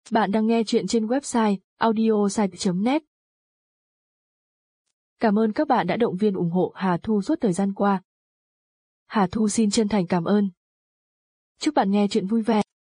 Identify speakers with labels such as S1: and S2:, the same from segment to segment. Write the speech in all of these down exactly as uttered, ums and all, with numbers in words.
S1: Bạn đang nghe chuyện trên website audiosite chấm net. Cảm ơn các bạn đã động viên ủng hộ Hà Thu suốt thời gian qua. Hà Thu xin chân thành cảm ơn. Chúc bạn nghe chuyện vui vẻ.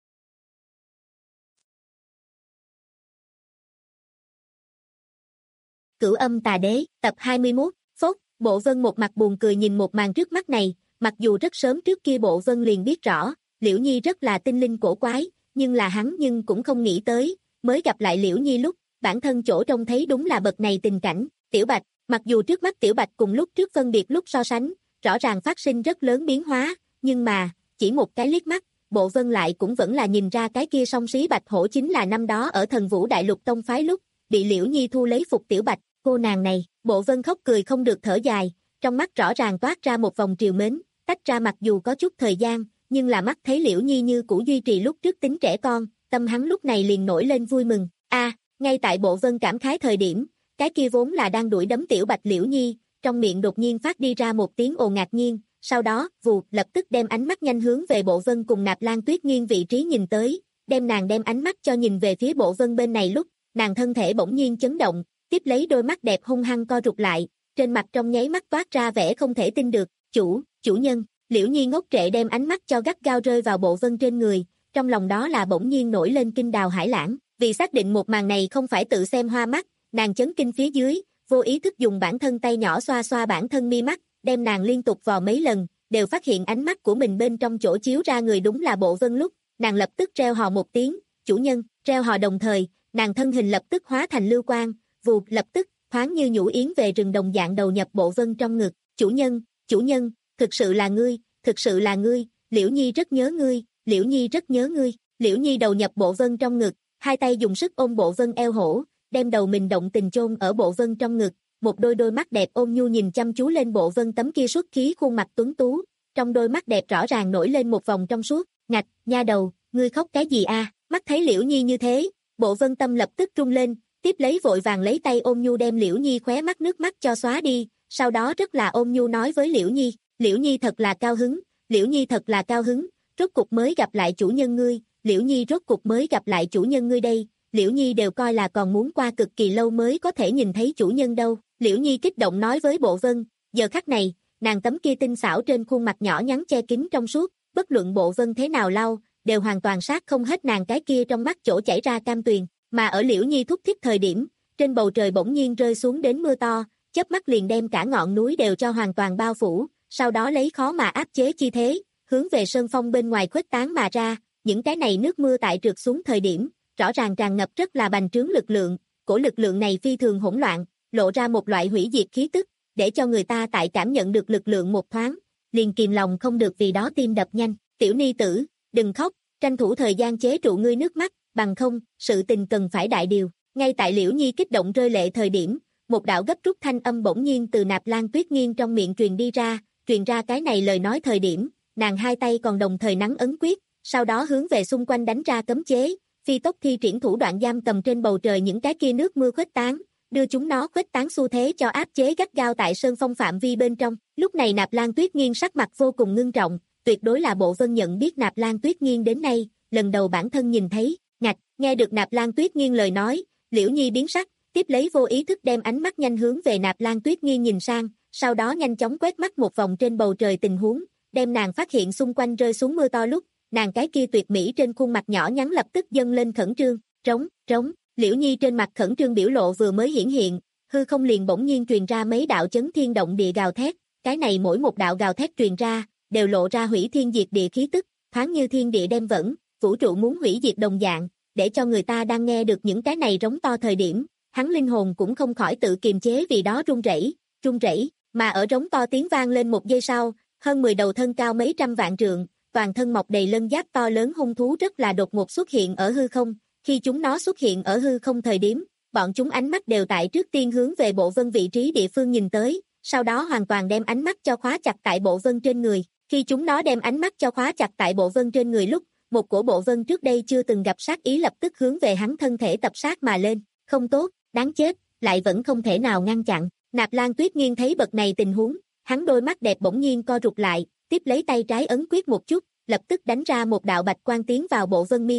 S2: Cửu âm tà đế, tập hai mươi mốt, phốt, Bộ Vân một mặt buồn cười nhìn một màn trước mắt này, mặc dù rất sớm trước kia Bộ Vân liền biết rõ, Liễu Nhi rất là tinh linh cổ quái, nhưng là hắn nhưng cũng không nghĩ tới, mới gặp lại Liễu Nhi lúc, bản thân chỗ trông thấy đúng là bậc này tình cảnh, Tiểu Bạch, mặc dù trước mắt Tiểu Bạch cùng lúc trước phân biệt lúc so sánh, rõ ràng phát sinh rất lớn biến hóa, nhưng mà, chỉ một cái liếc mắt, Bộ Vân lại cũng vẫn là nhìn ra cái kia song xí Bạch Hổ chính là năm đó ở Thần Vũ Đại Lục Tông phái lúc, bị Liễu Nhi thu lấy phục Tiểu Bạch, cô nàng này, Bộ Vân khóc cười không được thở dài, trong mắt rõ ràng toát ra một vòng triều mến, tách ra mặc dù có chút thời gian, nhưng là mắt thấy Liễu Nhi như cũ duy trì lúc trước tính trẻ con, tâm hắn lúc này liền nổi lên vui mừng. A, à, ngay tại Bộ Vân cảm khái thời điểm, cái kia vốn là đang đuổi đấm Tiểu Bạch Liễu Nhi, trong miệng đột nhiên phát đi ra một tiếng ồ ngạc nhiên, sau đó, vù, lập tức đem ánh mắt nhanh hướng về Bộ Vân cùng Nạp Lan Tuyết Nghiên vị trí nhìn tới, đem nàng đem ánh mắt cho nhìn về phía Bộ Vân bên này lúc, nàng thân thể bỗng nhiên chấn động, tiếp lấy đôi mắt đẹp hung hăng co rụt lại, trên mặt trong nháy mắt toát ra vẻ không thể tin được, chủ, chủ nhân. Liễu Nhi ngốc trệ đem ánh mắt cho gắt gao rơi vào Bộ Vân trên người, trong lòng đó là bỗng nhiên nổi lên kinh đào hải lãng, vì xác định một màn này không phải tự xem hoa mắt, nàng chấn kinh phía dưới, vô ý thức dùng bản thân tay nhỏ xoa xoa bản thân mi mắt, đem nàng liên tục vò mấy lần, đều phát hiện ánh mắt của mình bên trong chỗ chiếu ra người đúng là Bộ Vân lúc, nàng lập tức reo hò một tiếng, chủ nhân, reo hò đồng thời, nàng thân hình lập tức hóa thành lưu quang, vụt lập tức, thoáng như nhũ yến về rừng đồng dạng đầu nhập Bộ Vân trong ngực, chủ nhân, chủ nhân, thực sự là ngươi, thực sự là ngươi, Liễu Nhi rất nhớ ngươi, Liễu Nhi rất nhớ ngươi, Liễu Nhi đầu nhập Bộ Vân trong ngực, hai tay dùng sức ôm Bộ Vân eo hổ, đem đầu mình động tình chôn ở Bộ Vân trong ngực, một đôi đôi mắt đẹp ôn nhu nhìn chăm chú lên Bộ Vân tấm kia xuất khí khuôn mặt tuấn tú, trong đôi mắt đẹp rõ ràng nổi lên một vòng trong suốt, ngạch, nha đầu, ngươi khóc cái gì a? Mắt thấy Liễu Nhi như thế, Bộ Vân tâm lập tức rung lên, tiếp lấy vội vàng lấy tay ôn nhu đem Liễu Nhi khóe mắt nước mắt cho xóa đi, sau đó rất là ôn nhu nói với Liễu Nhi, Liễu Nhi thật là cao hứng, Liễu Nhi thật là cao hứng, rốt cục mới gặp lại chủ nhân ngươi, Liễu Nhi rốt cục mới gặp lại chủ nhân ngươi đây, Liễu Nhi đều coi là còn muốn qua cực kỳ lâu mới có thể nhìn thấy chủ nhân đâu, Liễu Nhi kích động nói với Bộ Vân, giờ khắc này, nàng tấm kia tinh xảo trên khuôn mặt nhỏ nhắn che kín trong suốt, bất luận Bộ Vân thế nào lau, đều hoàn toàn sát không hết nàng cái kia trong mắt chỗ chảy ra cam tuyền, mà ở Liễu Nhi thúc thích thời điểm, trên bầu trời bỗng nhiên rơi xuống đến mưa to, chớp mắt liền đem cả ngọn núi đều cho hoàn toàn bao phủ, sau đó lấy khó mà áp chế chi thế, hướng về sơn phong bên ngoài khuếch tán mà ra, những cái này nước mưa tại trượt xuống thời điểm, rõ ràng tràn ngập rất là bành trướng lực lượng, cổ lực lượng này phi thường hỗn loạn, lộ ra một loại hủy diệt khí tức, để cho người ta tại cảm nhận được lực lượng một thoáng, liền kìm lòng không được vì đó tim đập nhanh, tiểu ni tử, đừng khóc, tranh thủ thời gian chế trụ ngươi nước mắt, bằng không, sự tình cần phải đại điều, ngay tại Liễu Nhi kích động rơi lệ thời điểm, một đạo gấp rút thanh âm bỗng nhiên từ Nạp Lan Tuyết Nghiên trong miệng truyền đi ra, truyền ra cái này lời nói thời điểm, nàng hai tay còn đồng thời nắn ấn quyết, sau đó hướng về xung quanh đánh ra cấm chế, phi tốc thi triển thủ đoạn giam cầm trên bầu trời những cái kia nước mưa khuếch tán, đưa chúng nó khuếch tán xu thế cho áp chế gắt gao tại sơn phong phạm vi bên trong. Lúc này Nạp Lan Tuyết Nghiên sắc mặt vô cùng ngưng trọng, tuyệt đối là Bộ Vân nhận biết Nạp Lan Tuyết Nghiên đến nay, lần đầu bản thân nhìn thấy, ngạch, nghe được Nạp Lan Tuyết Nghiên lời nói, Liễu Nhi biến sắc, tiếp lấy vô ý thức đem ánh mắt nhanh hướng về Nạp Lan Tuyết Nghiên nhìn sang, sau đó nhanh chóng quét mắt một vòng trên bầu trời tình huống, đem nàng phát hiện xung quanh rơi xuống mưa to lúc, nàng cái kia tuyệt mỹ trên khuôn mặt nhỏ nhắn lập tức dâng lên khẩn trương, trống, trống, Liễu Nhi trên mặt khẩn trương biểu lộ vừa mới hiển hiện, hư không liền bỗng nhiên truyền ra mấy đạo chấn thiên động địa gào thét, cái này mỗi một đạo gào thét truyền ra, đều lộ ra hủy thiên diệt địa khí tức, thoáng như thiên địa đem vẫn, vũ trụ muốn hủy diệt đồng dạng, để cho người ta đang nghe được những cái này rống to thời điểm, hắn linh hồn cũng không khỏi tự kiềm chế vì đó run rẩy, run rẩy, mà ở rống to tiếng vang lên một giây sau, hơn mười đầu thân cao mấy trăm vạn trượng, toàn thân mọc đầy lân giáp to lớn hung thú rất là đột ngột xuất hiện ở hư không, khi chúng nó xuất hiện ở hư không thời điểm, bọn chúng ánh mắt đều tại trước tiên hướng về Bộ Vân vị trí địa phương nhìn tới, sau đó hoàn toàn đem ánh mắt cho khóa chặt tại Bộ Vân trên người, khi chúng nó đem ánh mắt cho khóa chặt tại Bộ Vân trên người lúc, một cổ Bộ Vân trước đây chưa từng gặp sát ý lập tức hướng về hắn thân thể tập sát mà lên, không tốt, đáng chết, lại vẫn không thể nào ngăn chặn. Nạp Lan Tuyết Nghiên thấy bậc này tình huống, hắn đôi mắt đẹp bỗng nhiên co rụt lại, tiếp lấy tay trái ấn quyết một chút, lập tức đánh ra một đạo bạch quang tiến vào Bộ Vân mi tâm,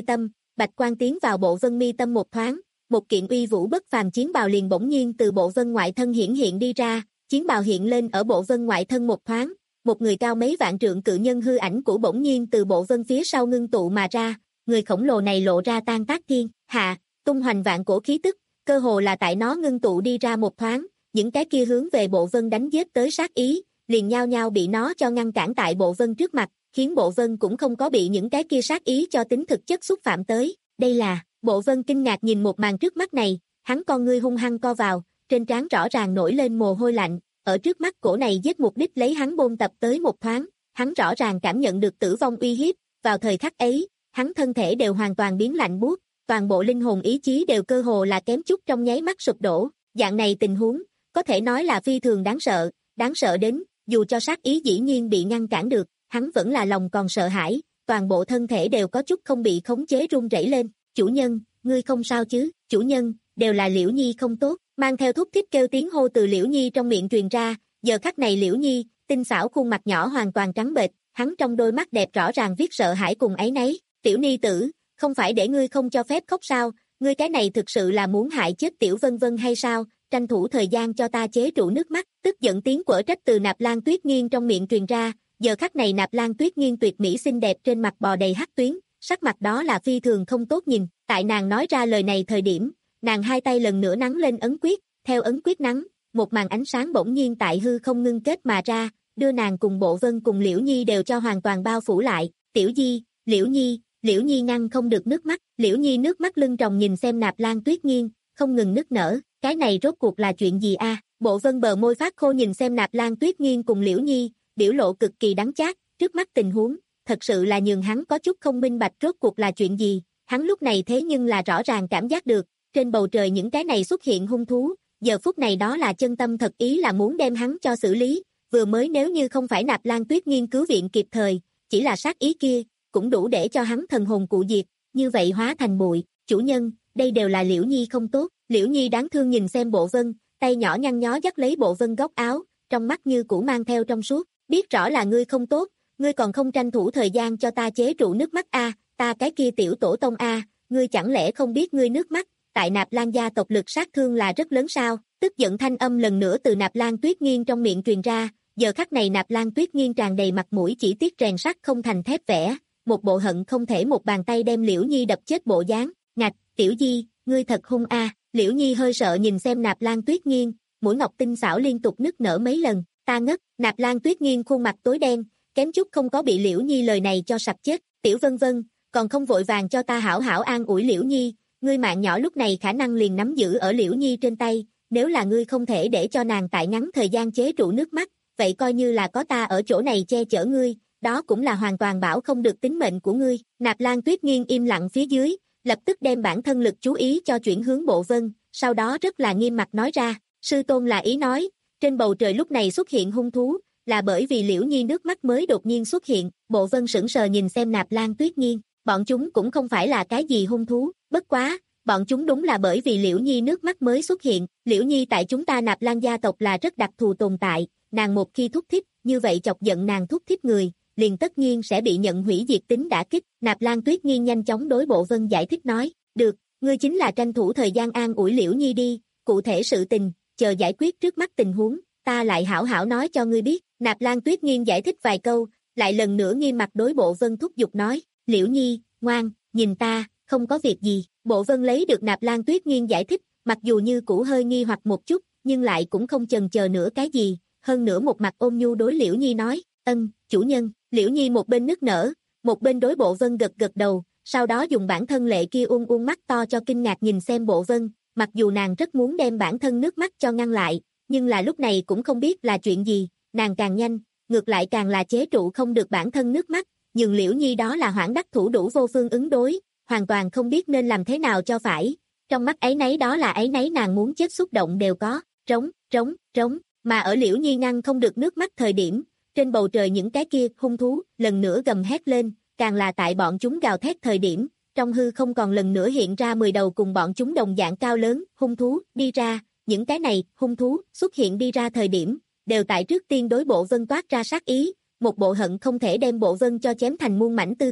S2: bạch quang tiến vào Bộ Vân mi tâm một thoáng, một kiện uy vũ bất phàm chiến bào liền bỗng nhiên từ Bộ Vân ngoại thân hiển hiện đi ra, chiến bào hiện lên ở Bộ Vân ngoại thân một thoáng, một người cao mấy vạn trượng cự nhân hư ảnh của bỗng nhiên từ Bộ Vân phía sau ngưng tụ mà ra, người khổng lồ này lộ ra tan tác thiên hạ, tung hoành vạn cổ khí tức, cơ hồ là tại nó ngưng tụ đi ra một thoáng, những cái kia hướng về Bộ Vân đánh giết tới sát ý, liền nhao nhao bị nó cho ngăn cản tại Bộ Vân trước mặt, khiến Bộ Vân cũng không có bị những cái kia sát ý cho tính thực chất xúc phạm tới. Đây là, Bộ Vân kinh ngạc nhìn một màn trước mắt này, hắn con ngươi hung hăng co vào, trên trán rõ ràng nổi lên mồ hôi lạnh, ở trước mắt cổ này giết mục đích lấy hắn bôn tập tới một thoáng, hắn rõ ràng cảm nhận được tử vong uy hiếp, vào thời khắc ấy, hắn thân thể đều hoàn toàn biến lạnh buốt, toàn bộ linh hồn ý chí đều cơ hồ là kém chút trong nháy mắt sụp đổ, dạng này tình huống, có thể nói là phi thường đáng sợ, đáng sợ đến, dù cho sát ý dĩ nhiên bị ngăn cản được, hắn vẫn là lòng còn sợ hãi, toàn bộ thân thể đều có chút không bị khống chế run rẩy lên, chủ nhân, ngươi không sao chứ, chủ nhân, đều là Liễu Nhi không tốt, mang theo thúc thích kêu tiếng hô từ Liễu Nhi trong miệng truyền ra, giờ khắc này Liễu Nhi, tinh xảo khuôn mặt nhỏ hoàn toàn trắng bệch, hắn trong đôi mắt đẹp rõ ràng viết sợ hãi cùng áy náy, tiểu ni tử, không phải để ngươi không cho phép khóc sao, ngươi cái này thực sự là muốn hại chết tiểu Vân Vân hay sao, tranh thủ thời gian cho ta chế trụ nước mắt, tức giận tiếng quở trách từ Nạp Lan Tuyết Nghiên trong miệng truyền ra, giờ khắc này Nạp Lan Tuyết Nghiên tuyệt mỹ xinh đẹp trên mặt bò đầy hắc tuyến, sắc mặt đó là phi thường không tốt nhìn, tại nàng nói ra lời này thời điểm, nàng hai tay lần nữa nắn lên ấn quyết, theo ấn quyết nắn, một màn ánh sáng bỗng nhiên tại hư không ngưng kết mà ra, đưa nàng cùng Bộ Vân cùng Liễu Nhi đều cho hoàn toàn bao phủ lại, tiểu Di, Liễu Nhi, Liễu Nhi ngăn không được nước mắt, Liễu Nhi nước mắt lưng tròng nhìn xem Nạp Lan Tuyết Nghiên, không ngừng nức nở, cái này rốt cuộc là chuyện gì a? Bộ Vân bờ môi phát khô nhìn xem Nạp Lan Tuyết Nghiên cùng Liễu Nhi, biểu lộ cực kỳ đắng chát, trước mắt tình huống, thật sự là nhường hắn có chút không minh bạch rốt cuộc là chuyện gì, hắn lúc này thế nhưng là rõ ràng cảm giác được, trên bầu trời những cái này xuất hiện hung thú, giờ phút này đó là chân tâm thật ý là muốn đem hắn cho xử lý, vừa mới nếu như không phải Nạp Lan Tuyết Nghiên cứu viện kịp thời, chỉ là sát ý kia, cũng đủ để cho hắn thần hồn cụ diệt, như vậy hóa thành bụi, chủ nhân, đây đều là Liễu Nhi không tốt, Liễu Nhi đáng thương nhìn xem Bộ Vân, tay nhỏ nhăn nhó dắt lấy Bộ Vân góc áo, trong mắt như cũ mang theo trong suốt, biết rõ là ngươi không tốt, ngươi còn không tranh thủ thời gian cho ta chế trụ nước mắt a, ta cái kia tiểu tổ tông a, ngươi chẳng lẽ không biết ngươi nước mắt, tại Nạp Lan gia tộc lực sát thương là rất lớn sao, tức giận thanh âm lần nữa từ Nạp Lan Tuyết Nghiên trong miệng truyền ra, giờ khắc này Nạp Lan Tuyết Nghiên tràn đầy mặt mũi chỉ tiếc rèn sắt không thành thép vẽ, một bộ hận không thể một bàn tay đem Liễu Nhi đập chết bộ dáng, ngạch, tiểu Di, ngươi thật hung a, Liễu Nhi hơi sợ nhìn xem Nạp Lan Tuyết Nghiên, mũi ngọc tinh xảo liên tục nức nở mấy lần, ta ngất, Nạp Lan Tuyết Nghiên khuôn mặt tối đen, kém chút không có bị Liễu Nhi lời này cho sặc chết, tiểu Vân Vân, còn không vội vàng cho ta hảo hảo an ủi Liễu Nhi, ngươi mạng nhỏ lúc này khả năng liền nắm giữ ở Liễu Nhi trên tay, nếu là ngươi không thể để cho nàng tại ngắn thời gian chế trụ nước mắt, vậy coi như là có ta ở chỗ này che chở ngươi, đó cũng là hoàn toàn bảo không được tính mệnh của ngươi, Nạp Lan Tuyết Nghiên im lặng phía dưới, lập tức đem bản thân lực chú ý cho chuyển hướng Bộ Vân, sau đó rất là nghiêm mặt nói ra, sư tôn là ý nói, trên bầu trời lúc này xuất hiện hung thú, là bởi vì Liễu Nhi nước mắt mới đột nhiên xuất hiện, Bộ Vân sững sờ nhìn xem Nạp Lan Tuyết Nghiên, bọn chúng cũng không phải là cái gì hung thú, bất quá, bọn chúng đúng là bởi vì Liễu Nhi nước mắt mới xuất hiện, Liễu Nhi tại chúng ta Nạp Lan gia tộc là rất đặc thù tồn tại, nàng một khi thúc thích, như vậy chọc giận nàng thúc thích người, liền tất nhiên sẽ bị nhận hủy diệt tính đả kích, Nạp Lan Tuyết Nghiên nhanh chóng đối Bộ Vân giải thích nói, được, ngươi chính là tranh thủ thời gian an ủi Liễu Nhi đi, cụ thể sự tình, chờ giải quyết trước mắt tình huống, ta lại hảo hảo nói cho ngươi biết, Nạp Lan Tuyết Nghiên giải thích vài câu, lại lần nữa nghiêm mặt đối Bộ Vân thúc giục nói, Liễu Nhi, ngoan, nhìn ta, không có việc gì, Bộ Vân lấy được Nạp Lan Tuyết Nghiên giải thích, mặc dù như cũ hơi nghi hoặc một chút, nhưng lại cũng không chần chờ nữa cái gì, hơn nữa một mặt ôn nhu đối Liễu Nhi nói, ân, chủ nhân, Liễu Nhi một bên nức nở, một bên đối Bộ Vân gật gật đầu, sau đó dùng bản thân lệ kia uôn uôn mắt to cho kinh ngạc nhìn xem Bộ Vân, mặc dù nàng rất muốn đem bản thân nước mắt cho ngăn lại, nhưng là lúc này cũng không biết là chuyện gì, nàng càng nhanh, ngược lại càng là chế trụ không được bản thân nước mắt, nhưng Liễu Nhi đó là hoảng đắc thủ đủ vô phương ứng đối, hoàn toàn không biết nên làm thế nào cho phải, trong mắt ấy nấy đó là ấy nấy nàng muốn chết xúc động đều có, trống, trống, trống, mà ở Liễu Nhi ngăn không được nước mắt thời điểm, trên bầu trời những cái kia hung thú lần nữa gầm hét lên, càng là tại bọn chúng gào thét thời điểm, trong hư không còn lần nữa hiện ra mười đầu cùng bọn chúng đồng dạng cao lớn, hung thú, đi ra, những cái này, hung thú, xuất hiện đi ra thời điểm, đều tại trước tiên đối Bộ Vân toát ra sát ý, một bộ hận không thể đem Bộ Vân cho chém thành muôn mảnh tư thế,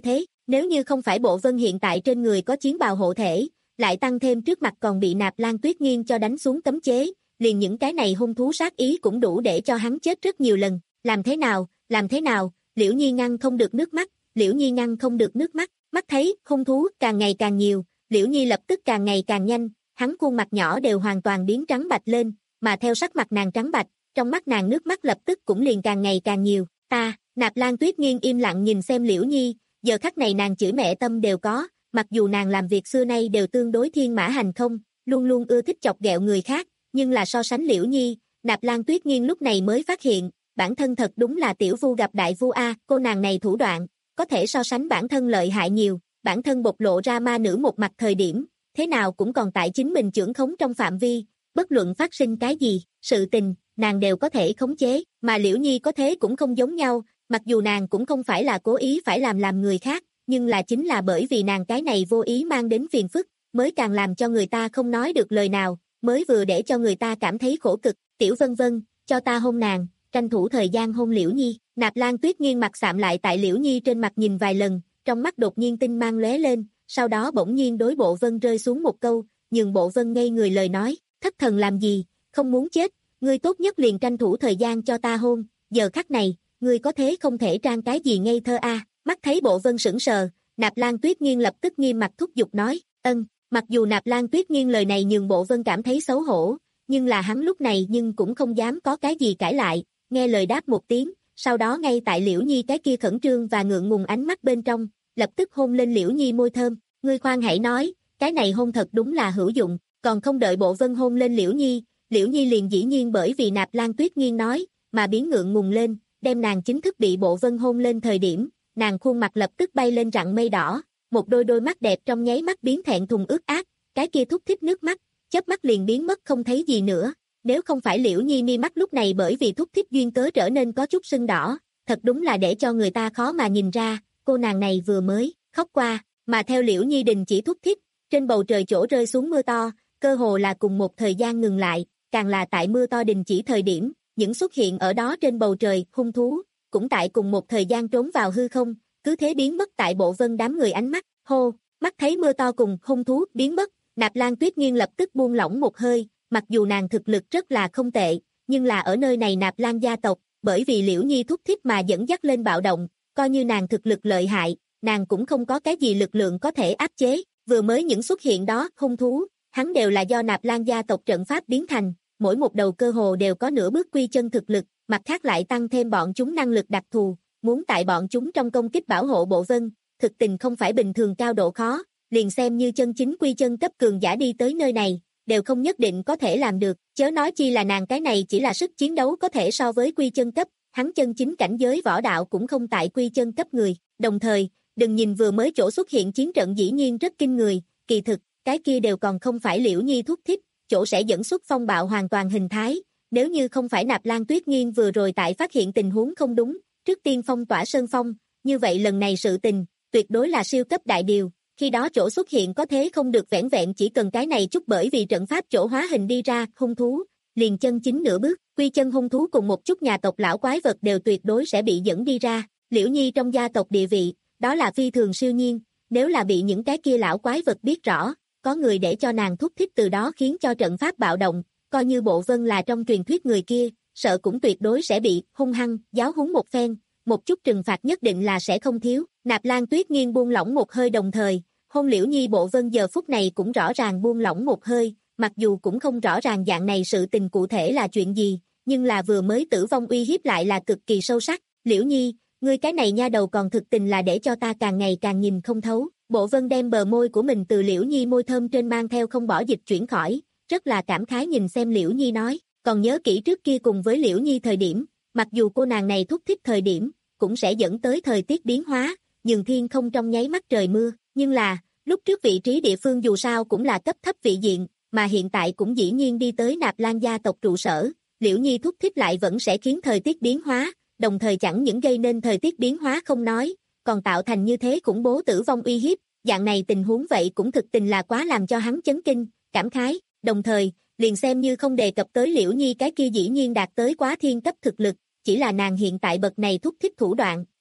S2: Nếu như không phải Bộ Vân hiện tại trên người có chiến bào hộ thể, lại tăng thêm trước mặt còn bị Nạp Lan Tuyết Nghiên cho đánh xuống cấm chế, liền những cái này hung thú sát ý cũng đủ để cho hắn chết rất nhiều lần. Làm thế nào, làm thế nào, Liễu Nhi ngăn không được nước mắt, Liễu Nhi ngăn không được nước mắt, mắt thấy hung thú càng ngày càng nhiều, Liễu Nhi lập tức càng ngày càng nhanh, hắn khuôn mặt nhỏ đều hoàn toàn biến trắng bạch lên, mà theo sắc mặt nàng trắng bạch, trong mắt nàng nước mắt lập tức cũng liền càng ngày càng nhiều. Ta, Nạp Lan Tuyết Nghiên im lặng nhìn xem Liễu Nhi, giờ khắc này nàng chửi mẹ tâm đều có, mặc dù nàng làm việc xưa nay đều tương đối thiên mã hành không, luôn luôn ưa thích chọc ghẹo người khác, nhưng là so sánh Liễu Nhi, Nạp Lan Tuyết Nghiên lúc này mới phát hiện, bản thân thật đúng là tiểu vu gặp đại vu a, cô nàng này thủ đoạn, có thể so sánh bản thân lợi hại nhiều, bản thân bộc lộ ra ma nữ một mặt thời điểm, thế nào cũng còn tại chính mình trưởng khống trong phạm vi, bất luận phát sinh cái gì, sự tình, nàng đều có thể khống chế, mà Liễu Nhi có thế cũng không giống nhau, mặc dù nàng cũng không phải là cố ý phải làm làm người khác, nhưng là chính là bởi vì nàng cái này vô ý mang đến phiền phức, mới càng làm cho người ta không nói được lời nào, mới vừa để cho người ta cảm thấy khổ cực. Tiểu Vân Vân, cho ta hôn nàng, tranh thủ thời gian hôn Liễu Nhi. Nạp Lan Tuyết Nghiên mặt sạm lại tại Liễu Nhi trên mặt nhìn vài lần, trong mắt đột nhiên tinh mang lóe lên, sau đó bỗng nhiên đối Bộ Vân rơi xuống một câu, nhưng Bộ Vân ngây người lời nói, thất thần làm gì, không muốn chết, ngươi tốt nhất liền tranh thủ thời gian cho ta hôn, giờ khắc này, ngươi có thế không thể trang cái gì ngây thơ a. Mắt thấy Bộ Vân sững sờ, Nạp Lan Tuyết Nghiên lập tức nghiêm mặt thúc giục nói, ân, mặc dù Nạp Lan Tuyết Nghiên lời này nhường Bộ Vân cảm thấy xấu hổ, nhưng là hắn lúc này nhưng cũng không dám có cái gì cãi lại, nghe lời đáp một tiếng, sau đó ngay tại Liễu Nhi cái kia khẩn trương và ngượng ngùng ánh mắt bên trong, lập tức hôn lên Liễu Nhi môi thơm, ngươi khoan hãy nói, cái này hôn thật đúng là hữu dụng, còn không đợi Bộ Vân hôn lên Liễu Nhi, Liễu Nhi liền dĩ nhiên bởi vì Nạp Lan Tuyết Nghiên nói, mà biến ngượng ngùng lên, đem nàng chính thức bị Bộ Vân hôn lên thời điểm, nàng khuôn mặt lập tức bay lên rặng mây đỏ, một đôi đôi mắt đẹp trong nháy mắt biến thẹn thùng ướt át, cái kia thúc thích nước mắt, chớp mắt liền biến mất không thấy gì nữa. Nếu không phải Liễu Nhi mi mắt lúc này bởi vì thúc thích duyên cớ trở nên có chút sưng đỏ, thật đúng là để cho người ta khó mà nhìn ra, cô nàng này vừa mới khóc qua, mà theo Liễu Nhi đình chỉ thúc thích, trên bầu trời chỗ rơi xuống mưa to, cơ hồ là cùng một thời gian ngừng lại, càng là tại mưa to đình chỉ thời điểm, những xuất hiện ở đó trên bầu trời hung thú, cũng tại cùng một thời gian trốn vào hư không, cứ thế biến mất tại Bộ Vân đám người ánh mắt, hô, mắt thấy mưa to cùng hung thú biến mất, Nạp Lan Tuyết Nghiên lập tức buông lỏng một hơi, mặc dù nàng thực lực rất là không tệ, nhưng là ở nơi này Nạp Lan gia tộc, bởi vì Liễu Nhi thúc thích mà dẫn dắt lên bạo động, coi như nàng thực lực lợi hại, nàng cũng không có cái gì lực lượng có thể áp chế, vừa mới những xuất hiện đó, hung thú, hắn đều là do Nạp Lan gia tộc trận pháp biến thành, mỗi một đầu cơ hồ đều có nửa bước quy chân thực lực, mặt khác lại tăng thêm bọn chúng năng lực đặc thù, muốn tại bọn chúng trong công kích bảo hộ Bộ Vân, thực tình không phải bình thường cao độ khó, liền xem như chân chính quy chân cấp cường giả đi tới nơi này, đều không nhất định có thể làm được, chớ nói chi là nàng cái này chỉ là sức chiến đấu có thể so với quy chân cấp, hắn chân chính cảnh giới võ đạo cũng không tại quy chân cấp người, đồng thời, đừng nhìn vừa mới chỗ xuất hiện chiến trận dĩ nhiên rất kinh người, kỳ thực, cái kia đều còn không phải Liễu Nhi thúc thích, chỗ sẽ dẫn xuất phong bạo hoàn toàn hình thái, nếu như không phải Nạp Lan Tuyết Nghiên vừa rồi tại phát hiện tình huống không đúng, trước tiên phong tỏa sơn phong, như vậy lần này sự tình, tuyệt đối là siêu cấp đại điều, khi đó chỗ xuất hiện có thế không được vẻn vẹn chỉ cần cái này chút bởi vì trận pháp chỗ hóa hình đi ra, hung thú, liền chân chính nửa bước, quy chân hung thú cùng một chút nhà tộc lão quái vật đều tuyệt đối sẽ bị dẫn đi ra, Liễu Nhi trong gia tộc địa vị, đó là phi thường siêu nhiên, nếu là bị những cái kia lão quái vật biết rõ, có người để cho nàng thúc thích từ đó khiến cho trận pháp bạo động, coi như Bộ Vân là trong truyền thuyết người kia, sợ cũng tuyệt đối sẽ bị hung hăng, giáo huấn một phen, một chút trừng phạt nhất định là sẽ không thiếu. Nạp Lan Tuyết Nghiên buông lỏng một hơi đồng thời, hôn Liễu Nhi Bộ Vân giờ phút này cũng rõ ràng buông lỏng một hơi, mặc dù cũng không rõ ràng dạng này sự tình cụ thể là chuyện gì, nhưng là vừa mới tử vong uy hiếp lại là cực kỳ sâu sắc. Liễu Nhi, ngươi cái này nha đầu còn thực tình là để cho ta càng ngày càng nhìn không thấu. Bộ Vân đem bờ môi của mình từ Liễu Nhi môi thơm trên mang theo không bỏ dịch chuyển khỏi, rất là cảm khái nhìn xem Liễu Nhi nói, còn nhớ kỹ trước kia cùng với Liễu Nhi thời điểm, mặc dù cô nàng này thúc thích thời điểm, cũng sẽ dẫn tới thời tiết biến hóa, nhường thiên không trong nháy mắt trời mưa, nhưng là, lúc trước vị trí địa phương dù sao cũng là cấp thấp vị diện, mà hiện tại cũng dĩ nhiên đi tới Nạp Lan gia tộc trụ sở, Liễu Nhi thúc thích lại vẫn sẽ khiến thời tiết biến hóa, đồng thời chẳng những gây nên thời tiết biến hóa không nói, còn tạo thành như thế khủng bố tử vong uy hiếp, dạng này tình huống vậy cũng thực tình là quá làm cho hắn chấn kinh, cảm khái, đồng thời, liền xem như không đề cập tới Liễu Nhi cái kia dĩ nhiên đạt tới quá thiên cấp thực lực, chỉ là nàng hiện tại bậc này thúc thích thủ đoạn,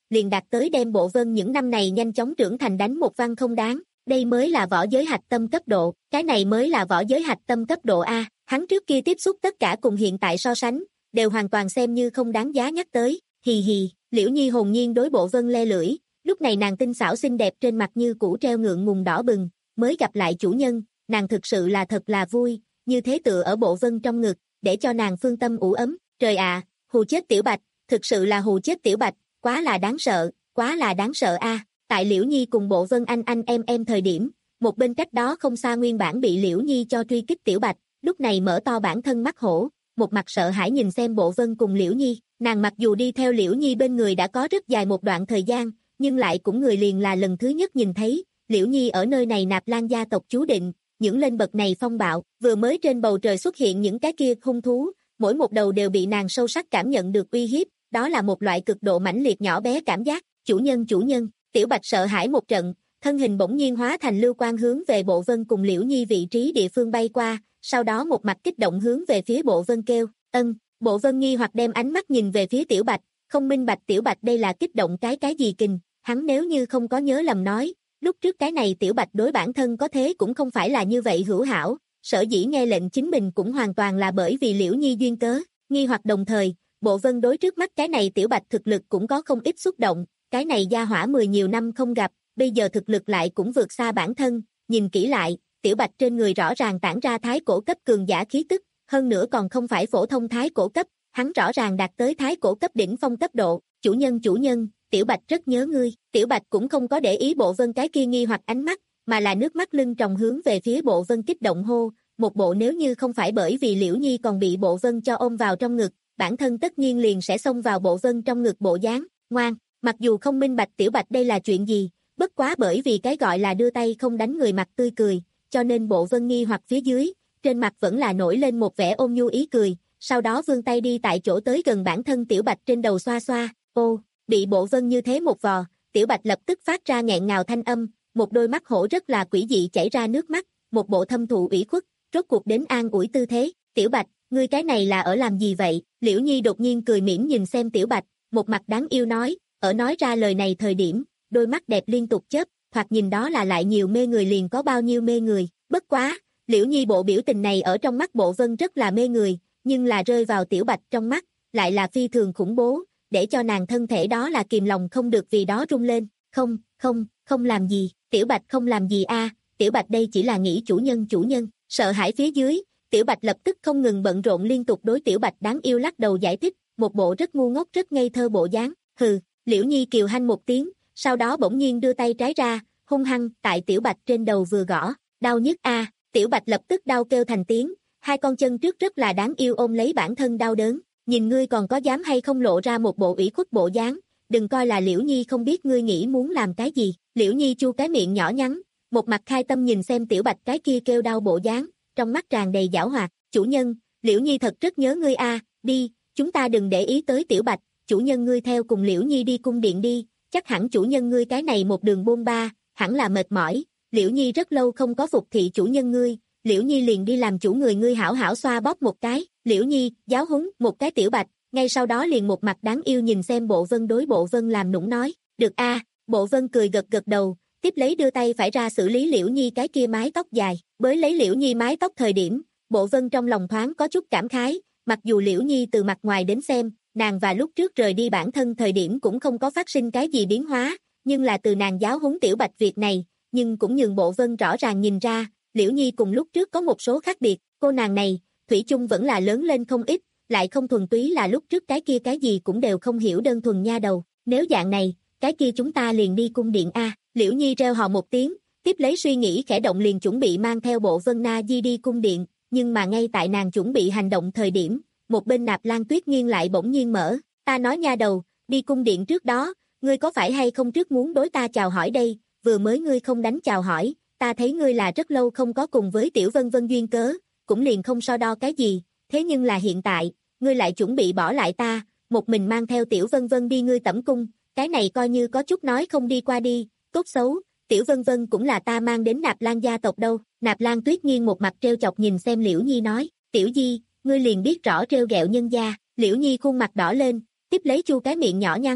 S2: liền đạt tới đem Bộ Vân những năm này nhanh chóng trưởng thành đánh một văn không đáng. Đây mới là võ giới hạch tâm cấp độ, cái này mới là võ giới hạch tâm cấp độ A. Hắn trước kia tiếp xúc tất cả cùng hiện tại so sánh, đều hoàn toàn xem như không đáng giá nhắc tới. Hì hì, Liễu Nhi hồn nhiên đối Bộ Vân le lưỡi, lúc này nàng tinh xảo xinh đẹp trên mặt như cũ treo ngượng ngùng đỏ bừng, mới gặp lại chủ nhân, nàng thực sự là thật là vui, như thế tựa ở Bộ Vân trong ngực, để cho nàng phương tâm ủ ấm. Trời ạ, hù chết Tiểu Bạch, thực sự là hù chết Tiểu Bạch, quá là đáng sợ, quá là đáng sợ a. Tại Liễu Nhi cùng Bộ Vân anh anh em em thời điểm, một bên cách đó không xa nguyên bản bị Liễu Nhi cho truy kích Tiểu Bạch, lúc này mở to bản thân mắt hổ, một mặt sợ hãi nhìn xem Bộ Vân cùng Liễu Nhi. Nàng mặc dù đi theo Liễu Nhi bên người đã có rất dài một đoạn thời gian, nhưng lại cũng người liền là lần thứ nhất nhìn thấy Liễu Nhi ở nơi này Nạp Lan gia tộc chú định, những lên bậc này phong bạo, vừa mới trên bầu trời xuất hiện những cái kia hung thú, mỗi một đầu đều bị nàng sâu sắc cảm nhận được uy hiếp, đó là một loại cực độ mãnh liệt nhỏ bé cảm giác. Chủ nhân chủ nhân, Tiểu Bạch sợ hãi một trận, thân hình bỗng nhiên hóa thành lưu quang hướng về Bộ Vân cùng Liễu Nhi vị trí địa phương bay qua, sau đó một mặt kích động hướng về phía Bộ Vân kêu, ân. Bộ Vân nghi hoặc đem ánh mắt nhìn về phía Tiểu Bạch, không minh bạch Tiểu Bạch đây là kích động cái cái gì kình, hắn nếu như không có nhớ lầm nói, lúc trước cái này Tiểu Bạch đối bản thân có thế cũng không phải là như vậy hữu hảo, sở dĩ nghe lệnh chính mình cũng hoàn toàn là bởi vì Liễu Nhi duyên cớ. Nghi hoặc đồng thời, Bộ Vân đối trước mắt cái này Tiểu Bạch thực lực cũng có không ít xúc động, cái này gia hỏa mười nhiều năm không gặp, bây giờ thực lực lại cũng vượt xa bản thân, nhìn kỹ lại, Tiểu Bạch trên người rõ ràng tản ra thái cổ cấp cường giả khí tức, hơn nữa còn không phải phổ thông thái cổ cấp, hắn rõ ràng đạt tới thái cổ cấp đỉnh phong cấp độ. Chủ nhân chủ nhân, Tiểu Bạch rất nhớ ngươi. Tiểu Bạch cũng không có để ý Bộ Vân cái kia nghi hoặc ánh mắt, mà là nước mắt lưng tròng hướng về phía Bộ Vân kích động hô, một bộ nếu như không phải bởi vì Liễu Nhi còn bị Bộ Vân cho ôm vào trong ngực, bản thân tất nhiên liền sẽ xông vào Bộ Vân trong ngực bộ dáng, ngoan. Mặc dù không minh bạch Tiểu Bạch đây là chuyện gì, bất quá bởi vì cái gọi là đưa tay không đánh người mặt tươi cười, cho nên Bộ Vân nghi hoặc phía dưới, trên mặt vẫn là nổi lên một vẻ ôn nhu ý cười, sau đó vươn tay đi tại chỗ tới gần bản thân Tiểu Bạch trên đầu xoa xoa, ô, bị Bộ Vân như thế một vò, Tiểu Bạch lập tức phát ra nghẹn ngào thanh âm, một đôi mắt hổ rất là quỷ dị chảy ra nước mắt, một bộ thâm thụ ủy khuất, rốt cuộc đến an ủi tư thế. Tiểu Bạch, ngươi cái này là ở làm gì vậy? Liễu Nhi đột nhiên cười mỉm nhìn xem Tiểu Bạch, một mặt đáng yêu nói, ở nói ra lời này thời điểm, đôi mắt đẹp liên tục chớp, thoạt nhìn đó là lại nhiều mê người liền có bao nhiêu mê người, bất quá, Liễu Nhi bộ biểu tình này ở trong mắt Bộ Vân rất là mê người, nhưng là rơi vào Tiểu Bạch trong mắt, lại là phi thường khủng bố, để cho nàng thân thể đó là kìm lòng không được vì đó rung lên, không, không, không làm gì, Tiểu Bạch không làm gì a, Tiểu Bạch đây chỉ là nghĩ chủ nhân chủ nhân, sợ hãi phía dưới, Tiểu Bạch lập tức không ngừng bận rộn liên tục đối Tiểu Bạch đáng yêu lắc đầu giải thích, một bộ rất ngu ngốc rất ngây thơ bộ dáng, hừ, Liễu Nhi kiều hanh một tiếng, sau đó bỗng nhiên đưa tay trái ra, hung hăng tại Tiểu Bạch trên đầu vừa gõ, đau nhức a, Tiểu Bạch lập tức đau kêu thành tiếng, hai con chân trước rất là đáng yêu ôm lấy bản thân đau đớn, nhìn ngươi còn có dám hay không lộ ra một bộ ủy khuất bộ dáng, đừng coi là Liễu Nhi không biết ngươi nghĩ muốn làm cái gì. Liễu Nhi chu cái miệng nhỏ nhắn, một mặt khai tâm nhìn xem Tiểu Bạch cái kia kêu đau bộ dáng, trong mắt tràn đầy giảo hoạt, chủ nhân, Liễu Nhi thật rất nhớ ngươi a, đi, chúng ta đừng để ý tới Tiểu Bạch, chủ nhân ngươi theo cùng Liễu Nhi đi cung điện đi, chắc hẳn chủ nhân ngươi cái này một đường bôn ba, hẳn là mệt mỏi, Liễu Nhi rất lâu không có phục thị chủ nhân ngươi, Liễu Nhi liền đi làm chủ người ngươi hảo hảo xoa bóp một cái, Liễu Nhi, giáo huấn một cái Tiểu Bạch, ngay sau đó liền một mặt đáng yêu nhìn xem Bộ Vân đối Bộ Vân làm nũng nói, được a, Bộ Vân cười gật gật đầu, tiếp lấy đưa tay phải ra xử lý Liễu Nhi cái kia mái tóc dài, bới lấy Liễu Nhi mái tóc thời điểm, Bộ Vân trong lòng thoáng có chút cảm khái, mặc dù Liễu Nhi từ mặt ngoài đến xem, nàng và lúc trước rời đi bản thân thời điểm cũng không có phát sinh cái gì biến hóa, nhưng là từ nàng giáo huấn Tiểu Bạch việc này, nhưng cũng nhường Bộ Vân rõ ràng nhìn ra, Liễu Nhi cùng lúc trước có một số khác biệt, cô nàng này, thủy chung vẫn là lớn lên không ít, lại không thuần túy là lúc trước cái kia cái gì cũng đều không hiểu đơn thuần nha đầu, nếu dạng này, cái kia chúng ta liền đi cung điện a. Liễu Nhi reo hò một tiếng, tiếp lấy suy nghĩ khẽ động liền chuẩn bị mang theo Bộ Vân Na Di đi cung điện, nhưng mà ngay tại nàng chuẩn bị hành động thời điểm, một bên Nạp Lan Tuyết Nghiên lại bỗng nhiên mở, ta nói nha đầu, đi cung điện trước đó, ngươi có phải hay không trước muốn đối ta chào hỏi đây, vừa mới ngươi không đánh chào hỏi, ta thấy ngươi là rất lâu không có cùng với Tiểu Vân Vân duyên cớ, cũng liền không so đo cái gì, thế nhưng là hiện tại, ngươi lại chuẩn bị bỏ lại ta, một mình mang theo Tiểu Vân Vân đi ngươi tẩm cung, cái này coi như có chút nói không đi qua đi, tốt xấu, Tiểu Vân Vân cũng là ta mang đến Nạp Lan gia tộc đâu. Nạp Lan Tuyết Nghiên một mặt trêu chọc nhìn xem Liễu Nhi nói, Tiểu Di, ngươi liền biết rõ trêu ghẹo nhân gia. Liễu Nhi khuôn mặt đỏ lên, tiếp lấy chu cái miệng nhỏ nhắn,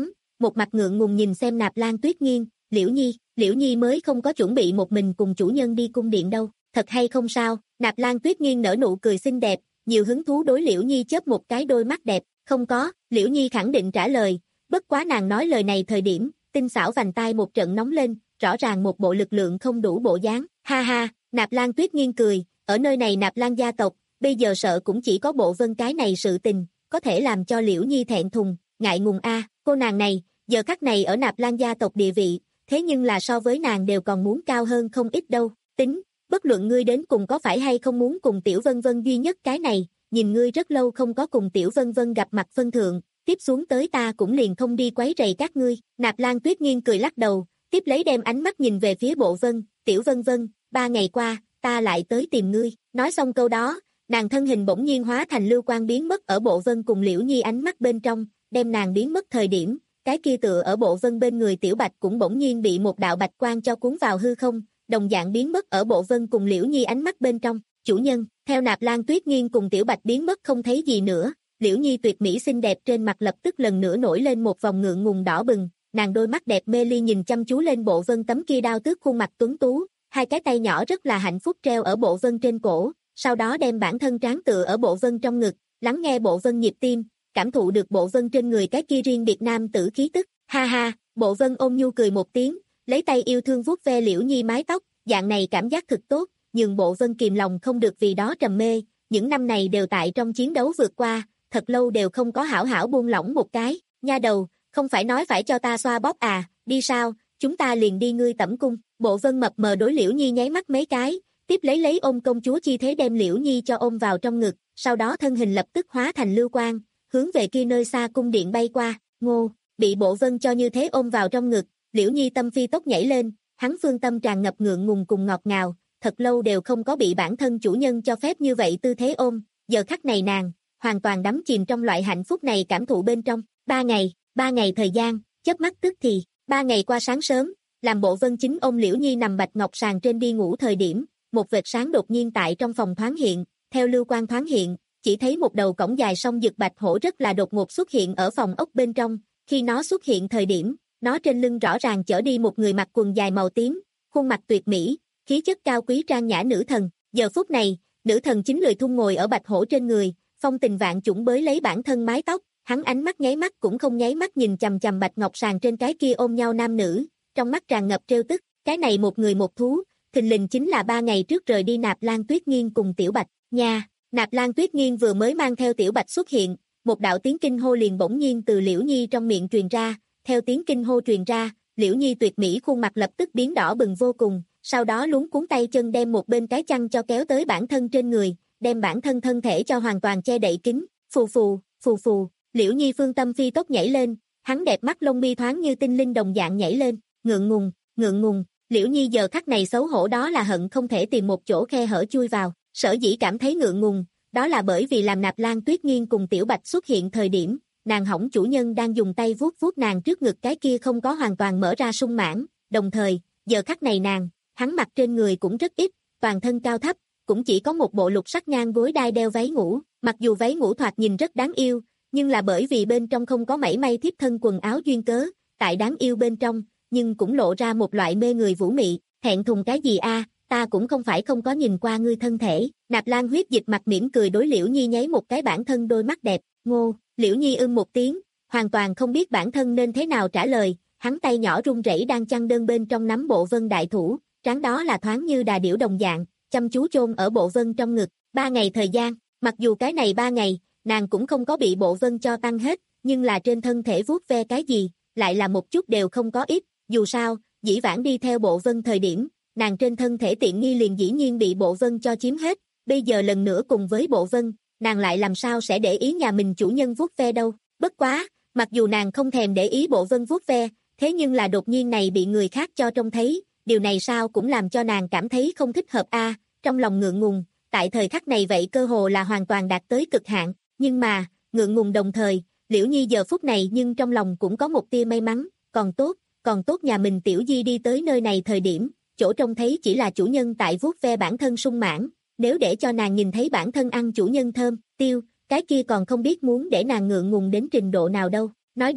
S2: một mặt ngượng ngùng nhìn xem Nạp Lan Tuyết Nghiên, Liễu Nhi, Liễu Nhi mới không có chuẩn bị một mình cùng chủ nhân đi cung điện đâu, thật hay không sao, Nạp Lan Tuyết Nghiên nở nụ cười xinh đẹp, nhiều hứng thú đối Liễu Nhi chớp một cái đôi mắt đẹp, không có, Liễu Nhi khẳng định trả lời, bất quá nàng nói lời này thời điểm, tinh xảo vành tai một trận nóng lên, rõ ràng một bộ lực lượng không đủ bộ dáng, ha ha, Nạp Lan Tuyết Nghiên cười, ở nơi này Nạp Lan gia tộc, bây giờ sợ cũng chỉ có bộ vân cái này sự tình, có thể làm cho Liễu Nhi thẹn thùng, ngại ngùng a, cô nàng này, giờ khắc này ở Nạp Lan gia tộc địa vị, thế nhưng là so với nàng đều còn muốn cao hơn không ít đâu, tính, bất luận ngươi đến cùng có phải hay không muốn cùng Tiểu Vân Vân duy nhất cái này, nhìn ngươi rất lâu không có cùng Tiểu Vân Vân gặp mặt phân thượng, tiếp xuống tới ta cũng liền không đi quấy rầy các ngươi, Nạp Lan Tuyết Nghiên cười lắc đầu, tiếp lấy đem ánh mắt nhìn về phía Bộ Vân, Tiểu Vân Vân, ba ngày qua, ta lại tới tìm ngươi, nói xong câu đó, nàng thân hình bỗng nhiên hóa thành lưu quang biến mất ở Bộ Vân cùng Liễu Nhi ánh mắt bên trong, đem nàng biến mất thời điểm, cái kia tựa ở Bộ Vân bên người Tiểu Bạch cũng bỗng nhiên bị một đạo bạch quang cho cuốn vào hư không, đồng dạng biến mất ở Bộ Vân cùng Liễu Nhi ánh mắt bên trong, chủ nhân, theo Nạp Lan Tuyết Nghiên cùng Tiểu Bạch biến mất không thấy gì nữa, Liễu Nhi tuyệt mỹ xinh đẹp trên mặt lập tức lần nữa nổi lên một vòng ngượng ngùng đỏ bừng, nàng đôi mắt đẹp mê ly nhìn chăm chú lên Bộ Vân tấm kia đao tước khuôn mặt tuấn tú, hai cái tay nhỏ rất là hạnh phúc treo ở Bộ Vân trên cổ, sau đó đem bản thân tráng tựa ở Bộ Vân trong ngực, lắng nghe Bộ Vân nhịp tim, cảm thụ được Bộ Vân trên người cái kia riêng biệt nam tử khí tức, ha ha, Bộ Vân ôm nhu cười một tiếng, lấy tay yêu thương vuốt ve Liễu Nhi mái tóc, dạng này cảm giác thực tốt, nhưng Bộ Vân kìm lòng không được vì đó trầm mê, những năm này đều tại trong chiến đấu vượt qua, thật lâu đều không có hảo hảo buông lỏng một cái, nha đầu, không phải nói phải cho ta xoa bóp à, đi sao, chúng ta liền đi ngươi tẩm cung, Bộ Vân mập mờ đối Liễu Nhi nháy mắt mấy cái, tiếp lấy lấy ôm công chúa chi thế đem Liễu Nhi cho ôm vào trong ngực, sau đó thân hình lập tức hóa thành lưu quang, hướng về kia nơi xa cung điện bay qua, ngô, bị Bộ Vân cho như thế ôm vào trong ngực, Liễu Nhi tâm phi tốc nhảy lên, hắn phương tâm tràn ngập ngượng ngùng cùng ngọt ngào, thật lâu đều không có bị bản thân chủ nhân cho phép như vậy tư thế ôm, giờ khắc này nàng, hoàn toàn đắm chìm trong loại hạnh phúc này cảm thụ bên trong, ba ngày, ba ngày thời gian, chớp mắt tức thì, ba ngày qua sáng sớm, làm Bộ Vân chính ôm Liễu Nhi nằm bạch ngọc sàn trên đi ngủ thời điểm, một vệt sáng đột nhiên tại trong phòng thoáng hiện, theo lưu quang thoáng hiện, chỉ thấy một đầu cổng dài song dực bạch hổ rất là đột ngột xuất hiện ở phòng ốc bên trong, khi nó xuất hiện thời điểm, nó trên lưng rõ ràng chở đi một người mặc quần dài màu tím, khuôn mặt tuyệt mỹ, khí chất cao quý trang nhã nữ thần, giờ phút này, nữ thần chính lười thung ngồi ở bạch hổ trên người, phong tình vạn chủng bới lấy bản thân mái tóc, hắn ánh mắt nháy mắt cũng không nháy mắt nhìn chằm chằm bạch ngọc sàn trên cái kia ôm nhau nam nữ, trong mắt tràn ngập trêu tức, cái này một người một thú, thình lình chính là ba ngày trước rời đi Nạp Lan Tuyết Nghiên cùng Tiểu Bạch, nha, Nạp Lan Tuyết Nghiên vừa mới mang theo Tiểu Bạch xuất hiện, một đạo tiếng kinh hô liền bỗng nhiên từ Liễu Nhi trong miệng truyền ra, theo tiếng kinh hô truyền ra, Liễu Nhi tuyệt mỹ khuôn mặt lập tức biến đỏ bừng vô cùng, sau đó luống cuống tay chân đem một bên cái chăn cho kéo tới bản thân trên người, đem bản thân thân thể cho hoàn toàn che đậy kín, phù phù, phù phù, Liễu Nhi phương tâm phi tốc nhảy lên, hắn đẹp mắt lông mi thoáng như tinh linh đồng dạng nhảy lên, ngượng ngùng, ngượng ngùng, Liễu Nhi giờ khắc này xấu hổ đó là hận không thể tìm một chỗ khe hở chui vào, sở dĩ cảm thấy ngượng ngùng, đó là bởi vì làm Nạp Lan Tuyết Nghiên cùng Tiểu Bạch xuất hiện thời điểm, nàng hỏng chủ nhân đang dùng tay vuốt vuốt nàng trước ngực cái kia không có hoàn toàn mở ra sung mãn, đồng thời, giờ khắc này nàng, hắn mặc trên người cũng rất ít, toàn thân cao thấp, cũng chỉ có một bộ lục sắc ngang gối đai đeo váy ngủ, mặc dù váy ngủ thoạt nhìn rất đáng yêu, nhưng là bởi vì bên trong không có mảy may thiếp thân quần áo duyên cớ, tại đáng yêu bên trong, nhưng cũng lộ ra một loại mê người vũ mị, thẹn thùng cái gì a, ta cũng không phải không có nhìn qua ngươi thân thể, Nạp Lan Huyết Dịch mặt mỉm cười đối Liễu Nhi nháy một cái bản thân đôi mắt đẹp, ngô, Liễu Nhi ưm một tiếng, hoàn toàn không biết bản thân nên thế nào trả lời, hắn tay nhỏ run rẩy đang chăn đơn bên trong nắm Bộ Vân đại thủ, tráng đó là thoáng như đà điểu đồng dạng, chăm chú chôn ở Bộ Vân trong ngực, ba ngày thời gian, mặc dù cái này ba ngày, nàng cũng không có bị Bộ Vân cho tăng hết, nhưng là trên thân thể vuốt ve cái gì, lại là một chút đều không có ít, dù sao, dĩ vãng đi theo Bộ Vân thời điểm, nàng trên thân thể tiện nghi liền dĩ nhiên bị Bộ Vân cho chiếm hết, bây giờ lần nữa cùng với Bộ Vân, nàng lại làm sao sẽ để ý nhà mình chủ nhân vuốt ve đâu, bất quá, mặc dù nàng không thèm để ý Bộ Vân vuốt ve, thế nhưng là đột nhiên này bị người khác cho trông thấy, điều này sao cũng làm cho nàng cảm thấy không thích hợp a, trong lòng ngượng ngùng, tại thời khắc này vậy cơ hồ là hoàn toàn đạt tới cực hạn, nhưng mà, ngượng ngùng đồng thời, Liễu Nhi giờ phút này nhưng trong lòng cũng có một tia may mắn, còn tốt, còn tốt nhà mình Tiểu Di đi tới nơi này thời điểm, chỗ trông thấy chỉ là chủ nhân tại vuốt ve bản thân sung mãn, nếu để cho nàng nhìn thấy bản thân ăn chủ nhân thơm, tiêu, cái kia còn không biết muốn để nàng ngượng ngùng đến trình độ nào đâu. Nói đến,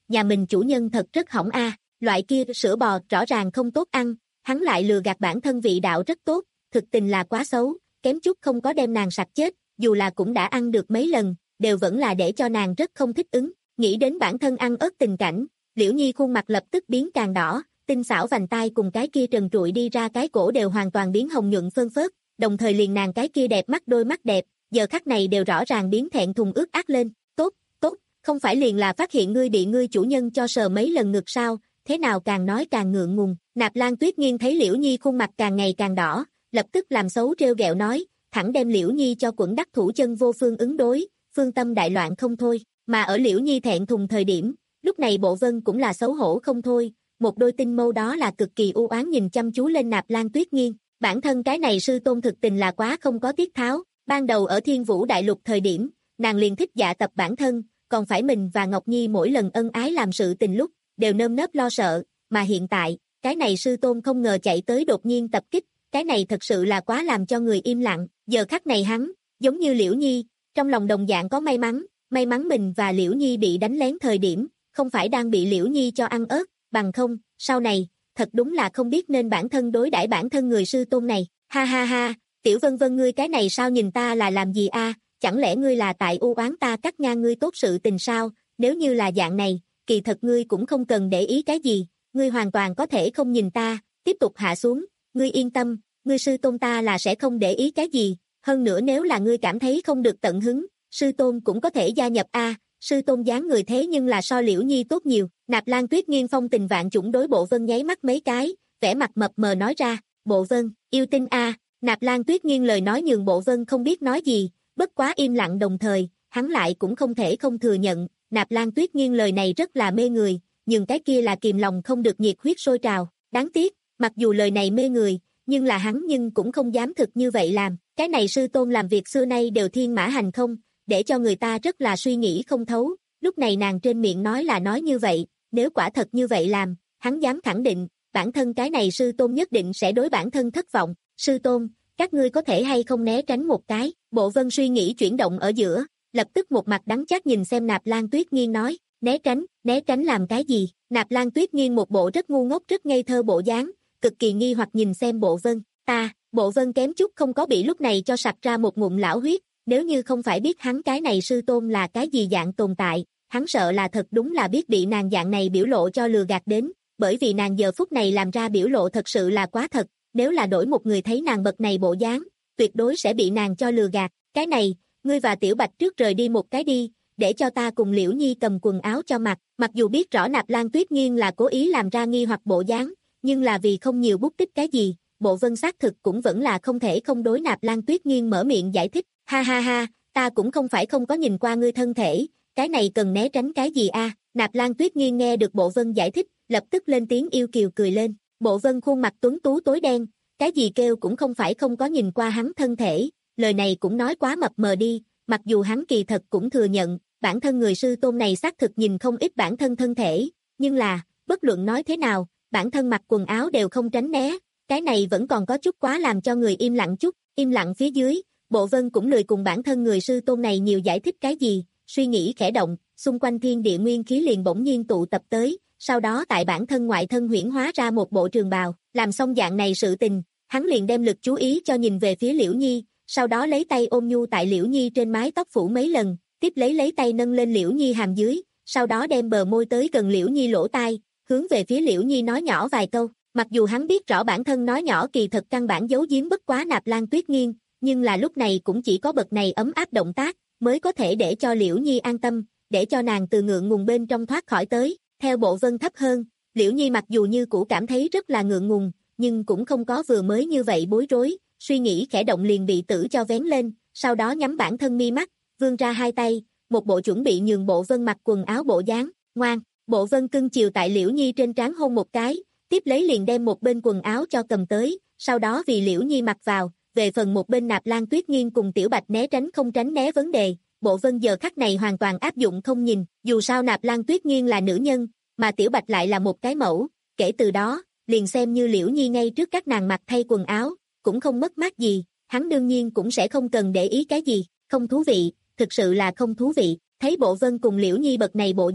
S2: nhà mình chủ nhân thật rất hỏng a, loại kia sữa bò rõ ràng không tốt ăn, hắn lại lừa gạt bản thân vị đạo rất tốt, thực tình là quá xấu, kém chút không có đem nàng sặc chết, dù là cũng đã ăn được mấy lần, đều vẫn là để cho nàng rất không thích ứng, nghĩ đến bản thân ăn ớt tình cảnh, Liễu Nhi khuôn mặt lập tức biến càng đỏ, tinh xảo vành tai cùng cái kia trần trụi đi ra cái cổ đều hoàn toàn biến hồng nhuận phơn phớt, đồng thời liền nàng cái kia đẹp mắt đôi mắt đẹp, giờ khắc này đều rõ ràng biến thẹn thùng ướt át lên, tốt, tốt, không phải liền là phát hiện ngươi bị ngươi chủ nhân cho sờ mấy lần ngực sao, thế nào càng nói càng ngượng ngùng, Nạp Lan Tuyết Nghiên thấy Liễu Nhi khuôn mặt càng ngày càng đỏ, lập tức làm xấu trêu ghẹo nói, thẳng đem Liễu Nhi cho quẫn đắc thủ chân vô phương ứng đối, phương tâm đại loạn không thôi, mà ở Liễu Nhi thẹn thùng thời điểm, lúc này Bộ Vân cũng là xấu hổ không thôi, một đôi tinh mâu đó là cực kỳ u oán nhìn chăm chú lên Nạp Lan Tuyết Nghiên, bản thân cái này sư tôn thực tình là quá không có tiết tháo, ban đầu ở Thiên Vũ Đại Lục thời điểm, nàng liền thích dạ tập bản thân, còn phải mình và Ngọc Nhi mỗi lần ân ái làm sự tình lúc, đều nơm nớp lo sợ, mà hiện tại, cái này sư tôn không ngờ chạy tới đột nhiên tập kích, cái này thật sự là quá làm cho người im lặng, giờ khắc này hắn, giống như Liễu Nhi, trong lòng đồng dạng có may mắn, may mắn mình và Liễu Nhi bị đánh lén thời điểm, không phải đang bị Liễu Nhi cho ăn ớt, bằng không, sau này, thật đúng là không biết nên bản thân đối đãi bản thân người sư tôn này, ha ha ha, Tiểu Vân Vân ngươi cái này sao nhìn ta là làm gì a? Chẳng lẽ ngươi là tại u oán ta cắt ngang ngươi tốt sự tình sao, nếu như là dạng này, kỳ thật ngươi cũng không cần để ý cái gì, ngươi hoàn toàn có thể không nhìn ta, tiếp tục hạ xuống, ngươi yên tâm, ngươi sư tôn ta là sẽ không để ý cái gì, hơn nữa nếu là ngươi cảm thấy không được tận hứng, sư tôn cũng có thể gia nhập a, sư tôn dáng người thế nhưng là so Liễu Nhi tốt nhiều, Nạp Lan Tuyết Nghiên phong tình vạn chủng đối Bộ Vân nháy mắt mấy cái, vẻ mặt mập mờ nói ra, Bộ Vân, yêu tinh a, Nạp Lan Tuyết Nghiên lời nói nhường Bộ Vân không biết nói gì, bất quá im lặng đồng thời, hắn lại cũng không thể không thừa nhận, Nạp Lan Tuyết Nghiên lời này rất là mê người, nhưng cái kia là kìm lòng không được nhiệt huyết sôi trào, đáng tiếc, mặc dù lời này mê người, nhưng là hắn nhưng cũng không dám thực như vậy làm, cái này sư tôn làm việc xưa nay đều thiên mã hành không, để cho người ta rất là suy nghĩ không thấu, lúc này nàng trên miệng nói là nói như vậy, nếu quả thật như vậy làm, hắn dám khẳng định, bản thân cái này sư tôn nhất định sẽ đối bản thân thất vọng, sư tôn, các ngươi có thể hay không né tránh một cái, Bộ Vân suy nghĩ chuyển động ở giữa, lập tức một mặt đắng chát nhìn xem Nạp Lan Tuyết Nghiên nói, né tránh, né tránh làm cái gì, Nạp Lan Tuyết Nghiên một bộ rất ngu ngốc rất ngây thơ bộ dáng, cực kỳ nghi hoặc nhìn xem Bộ Vân, ta, Bộ Vân kém chút không có bị lúc này cho sặc ra một ngụm lão huyết, nếu như không phải biết hắn cái này sư tôn là cái gì dạng tồn tại, hắn sợ là thật đúng là biết bị nàng dạng này biểu lộ cho lừa gạt đến, bởi vì nàng giờ phút này làm ra biểu lộ thật sự là quá thật, nếu là đổi một người thấy nàng bậc này bộ dáng, tuyệt đối sẽ bị nàng cho lừa gạt, cái này, ngươi và Tiểu Bạch trước rời đi một cái đi, để cho ta cùng Liễu Nhi cầm quần áo cho mặc, mặc dù biết rõ Nạp Lan Tuyết Nghiên là cố ý làm ra nghi hoặc bộ dáng, nhưng là vì không nhiều bút tích cái gì, Bộ Vân xác thực cũng vẫn là không thể không đối Nạp Lan Tuyết Nghiên mở miệng giải thích, ha ha ha, ta cũng không phải không có nhìn qua ngươi thân thể, cái này cần né tránh cái gì a? Nạp Lan Tuyết Nghiên nghe được Bộ Vân giải thích, lập tức lên tiếng yêu kiều cười lên, Bộ Vân khuôn mặt tuấn tú tối đen, cái gì kêu cũng không phải không có nhìn qua hắn thân thể, lời này cũng nói quá mập mờ đi, mặc dù hắn kỳ thật cũng thừa nhận, bản thân người sư tôn này xác thực nhìn không ít bản thân thân thể, nhưng là, bất luận nói thế nào, bản thân mặc quần áo đều không tránh né, cái này vẫn còn có chút quá làm cho người im lặng chút, im lặng phía dưới, Bộ Vân cũng lười cùng bản thân người sư tôn này nhiều giải thích cái gì, suy nghĩ khẽ động, xung quanh thiên địa nguyên khí liền bỗng nhiên tụ tập tới, sau đó tại bản thân ngoại thân huyễn hóa ra một bộ trường bào, làm xong dạng này sự tình, hắn liền đem lực chú ý cho nhìn về phía Liễu Nhi, sau đó lấy tay ôm nhu tại Liễu Nhi trên mái tóc phủ mấy lần, tiếp lấy lấy tay nâng lên Liễu Nhi hàm dưới, sau đó đem bờ môi tới gần Liễu Nhi lỗ tai, hướng về phía Liễu Nhi nói nhỏ vài câu, mặc dù hắn biết rõ bản thân nói nhỏ kỳ thật căn bản giấu giếm bất quá Nạp Lan Tuyết Nghiên, nhưng là lúc này cũng chỉ có bậc này ấm áp động tác, mới có thể để cho Liễu Nhi an tâm, để cho nàng từ ngượng ngùng bên trong thoát khỏi tới, theo Bộ Vân thấp hơn, Liễu Nhi mặc dù như cũ cảm thấy rất là ngượng ngùng, nhưng cũng không có vừa mới như vậy bối rối, suy nghĩ khẽ động liền bị tử cho vén lên, sau đó nhắm bản thân mi mắt, vươn ra hai tay, một bộ chuẩn bị nhường Bộ Vân mặc quần áo bộ dáng, ngoan, Bộ Vân cưng chiều tại Liễu Nhi trên trán hôn một cái, tiếp lấy liền đem một bên quần áo cho cầm tới, sau đó vì Liễu Nhi mặc vào, về phần một bên Nạp Lan Tuyết Nghiên cùng Tiểu Bạch né tránh không tránh né vấn đề, Bộ Vân giờ khắc này hoàn toàn áp dụng không nhìn, dù sao Nạp Lan Tuyết Nghiên là nữ nhân, mà Tiểu Bạch lại là một cái mẫu, kể từ đó, liền xem như Liễu Nhi ngay trước các nàng mặc thay quần áo, cũng không mất mát gì, hắn đương nhiên cũng sẽ không cần để ý cái gì, không thú vị, thực sự là không thú vị, thấy Bộ Vân cùng Liễu Nhi bậc này bộ dáng,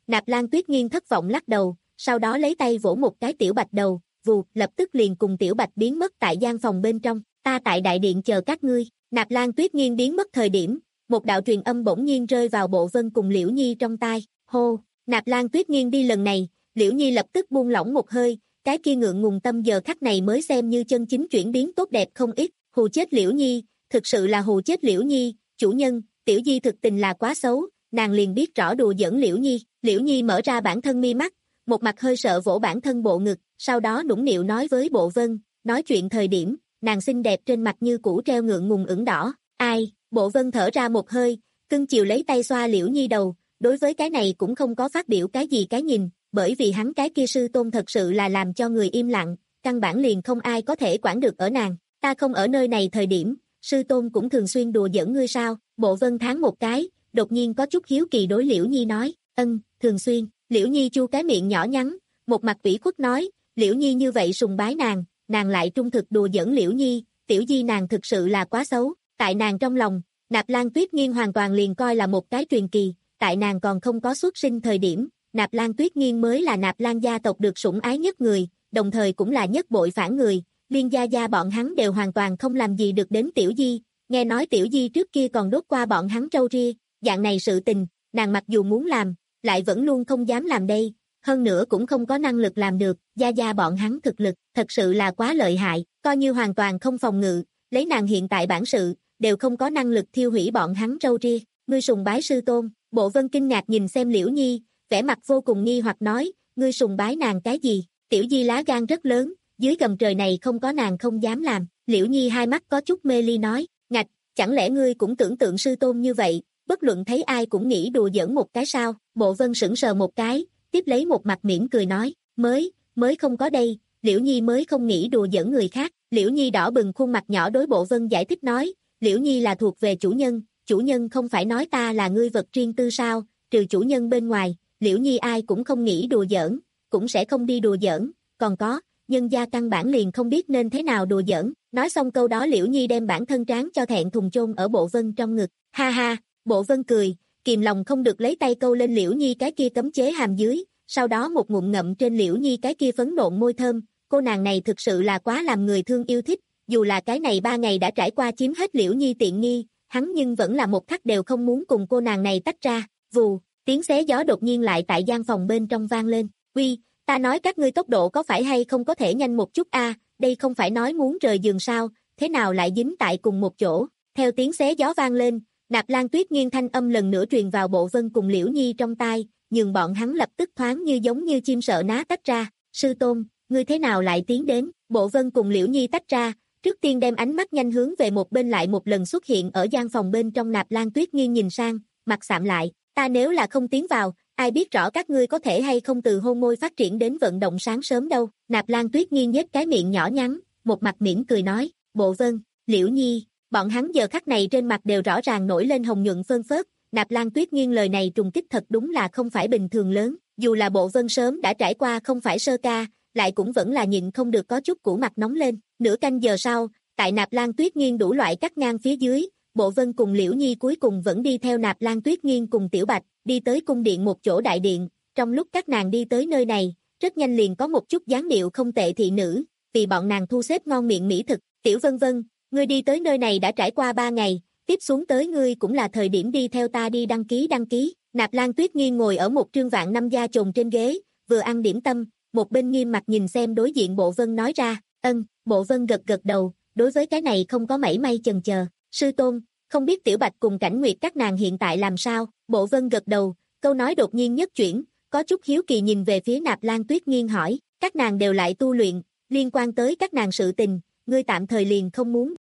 S2: Nạp Lan Tuyết Nghiên thất vọng lắc đầu, sau đó lấy tay vỗ một cái Tiểu Bạch đầu, vù, lập tức liền cùng Tiểu Bạch biến mất tại gian phòng bên trong, ta tại đại điện chờ các ngươi. Nạp Lan Tuyết Nghiên biến mất thời điểm, một đạo truyền âm bỗng nhiên rơi vào Bộ Vân cùng Liễu Nhi trong tai, hô, Nạp Lan Tuyết Nghiên đi lần này, Liễu Nhi lập tức buông lỏng một hơi, cái kia ngượng ngùng tâm giờ khắc này mới xem như chân chính chuyển biến tốt đẹp không ít, hù chết Liễu Nhi, thực sự là hù chết Liễu Nhi, chủ nhân, Tiểu Di thực tình là quá xấu, nàng liền biết rõ đùa giỡn Liễu Nhi, Liễu Nhi mở ra bản thân mi mắt, một mặt hơi sợ vỗ bản thân bộ ngực, sau đó nũng nịu nói với Bộ Vân, nói chuyện thời điểm, nàng xinh đẹp trên mặt như cũ treo ngượng ngùng ửng đỏ, ai, Bộ Vân thở ra một hơi, cưng chiều lấy tay xoa Liễu Nhi đầu, đối với cái này cũng không có phát biểu cái gì cái nhìn, bởi vì hắn cái kia sư tôn thật sự là làm cho người im lặng, căn bản liền không ai có thể quản được ở nàng, ta không ở nơi này thời điểm, sư tôn cũng thường xuyên đùa giỡn ngươi sao, Bộ Vân tháng một cái, đột nhiên có chút hiếu kỳ đối Liễu Nhi nói, ân, thường xuyên, Liễu Nhi chu cái miệng nhỏ nhắn, một mặt ủy khuất nói, Liễu Nhi như vậy sùng bái nàng, nàng lại trung thực đùa giỡn Liễu Nhi, Tiểu Di nàng thực sự là quá xấu, tại nàng trong lòng, Nạp Lan Tuyết Nghiên hoàn toàn liền coi là một cái truyền kỳ, tại nàng còn không có xuất sinh thời điểm, Nạp Lan Tuyết Nghiên mới là Nạp Lan gia tộc được sủng ái nhất người, đồng thời cũng là nhất bội phản người, Liên gia gia bọn hắn đều hoàn toàn không làm gì được đến Tiểu Di, nghe nói Tiểu Di trước kia còn đốt qua bọn hắn trâu ria, dạng này sự tình, nàng mặc dù muốn làm, lại vẫn luôn không dám làm đây, hơn nữa cũng không có năng lực làm được, gia gia bọn hắn thực lực, thật sự là quá lợi hại, coi như hoàn toàn không phòng ngự, lấy nàng hiện tại bản sự, đều không có năng lực thiêu hủy bọn hắn trâu ria, ngươi sùng bái sư tôn, Bộ Vân kinh ngạc nhìn xem Liễu Nhi, vẻ mặt vô cùng nghi hoặc nói, ngươi sùng bái nàng cái gì, Tiểu Di lá gan rất lớn, dưới gầm trời này không có nàng không dám làm, Liễu Nhi hai mắt có chút mê ly nói, ngạch, chẳng lẽ ngươi cũng tưởng tượng sư tôn như vậy, bất luận thấy ai cũng nghĩ đùa giỡn một cái sao, Bộ Vân sững sờ một cái, tiếp lấy một mặt mỉm cười nói, mới, mới không có đây, Liễu Nhi mới không nghĩ đùa giỡn người khác, Liễu Nhi đỏ bừng khuôn mặt nhỏ đối Bộ Vân giải thích nói, Liễu Nhi là thuộc về chủ nhân, chủ nhân không phải nói ta là ngươi vật riêng tư sao, trừ chủ nhân bên ngoài, Liễu Nhi ai cũng không nghĩ đùa giỡn, cũng sẽ không đi đùa giỡn, còn có, nhân gia căn bản liền không biết nên thế nào đùa giỡn, nói xong câu đó Liễu Nhi đem bản thân trán cho thẹn thùng chôn ở Bộ Vân trong ngực, ha ha, Bộ Vân cười, kìm lòng không được lấy tay câu lên Liễu Nhi cái kia cấm chế hàm dưới, sau đó một ngụm ngậm trên Liễu Nhi cái kia phấn nộn môi thơm, cô nàng này thực sự là quá làm người thương yêu thích, dù là cái này ba ngày đã trải qua chiếm hết Liễu Nhi tiện nghi, hắn nhưng vẫn là một khắc đều không muốn cùng cô nàng này tách ra, vù, tiếng xé gió đột nhiên lại tại gian phòng bên trong vang lên, uy, ta nói các ngươi tốc độ có phải hay không có thể nhanh một chút a, đây không phải nói muốn rời giường sao, thế nào lại dính tại cùng một chỗ, theo tiếng xé gió vang lên, Nạp Lan Tuyết Nghiên thanh âm lần nữa truyền vào Bộ Vân cùng Liễu Nhi trong tai, nhưng bọn hắn lập tức thoáng như giống như chim sợ ná tách ra, sư tôn, ngươi thế nào lại tiến đến, Bộ Vân cùng Liễu Nhi tách ra, trước tiên đem ánh mắt nhanh hướng về một bên lại một lần xuất hiện ở gian phòng bên trong Nạp Lan Tuyết Nghiên nhìn sang, mặt sạm lại, ta nếu là không tiến vào, ai biết rõ các ngươi có thể hay không từ hôn môi phát triển đến vận động sáng sớm đâu, Nạp Lan Tuyết Nghiên nhếch cái miệng nhỏ nhắn, một mặt mỉm cười nói, Bộ Vân, Liễu Nhi, bọn hắn giờ khắc này trên mặt đều rõ ràng nổi lên hồng nhuận phơn phớt, Nạp Lan Tuyết Nghiên lời này trùng kích thật đúng là không phải bình thường lớn, dù là Bộ Vân sớm đã trải qua không phải sơ ca, lại cũng vẫn là nhịn không được có chút củ mặt nóng lên, nửa canh giờ sau, tại Nạp Lan Tuyết Nghiên đủ loại cắt ngang phía dưới, Bộ Vân cùng Liễu Nhi cuối cùng vẫn đi theo Nạp Lan Tuyết Nghiên cùng Tiểu Bạch, đi tới cung điện một chỗ đại điện, trong lúc các nàng đi tới nơi này, rất nhanh liền có một chút dáng điệu không tệ thị nữ, vì bọn nàng thu xếp ngon miệng mỹ thực, Tiểu Vân Vân, ngươi đi tới nơi này đã trải qua ba ngày, tiếp xuống tới ngươi cũng là thời điểm đi theo ta đi đăng ký đăng ký, Nạp Lan Tuyết Nghiên ngồi ở một trương vạn năm gia chồn trên ghế, vừa ăn điểm tâm, một bên nghiêm mặt nhìn xem đối diện Bộ Vân nói ra, ân, Bộ Vân gật gật đầu, đối với cái này không có mảy may chần chờ, sư tôn, không biết Tiểu Bạch cùng Cảnh Nguyệt các nàng hiện tại làm sao, Bộ Vân gật đầu, câu nói đột nhiên nhất chuyển, có chút hiếu kỳ nhìn về phía Nạp Lan Tuyết Nghiên hỏi, các nàng đều lại tu luyện, liên quan tới các nàng sự tình, ngươi tạm thời liền không muốn.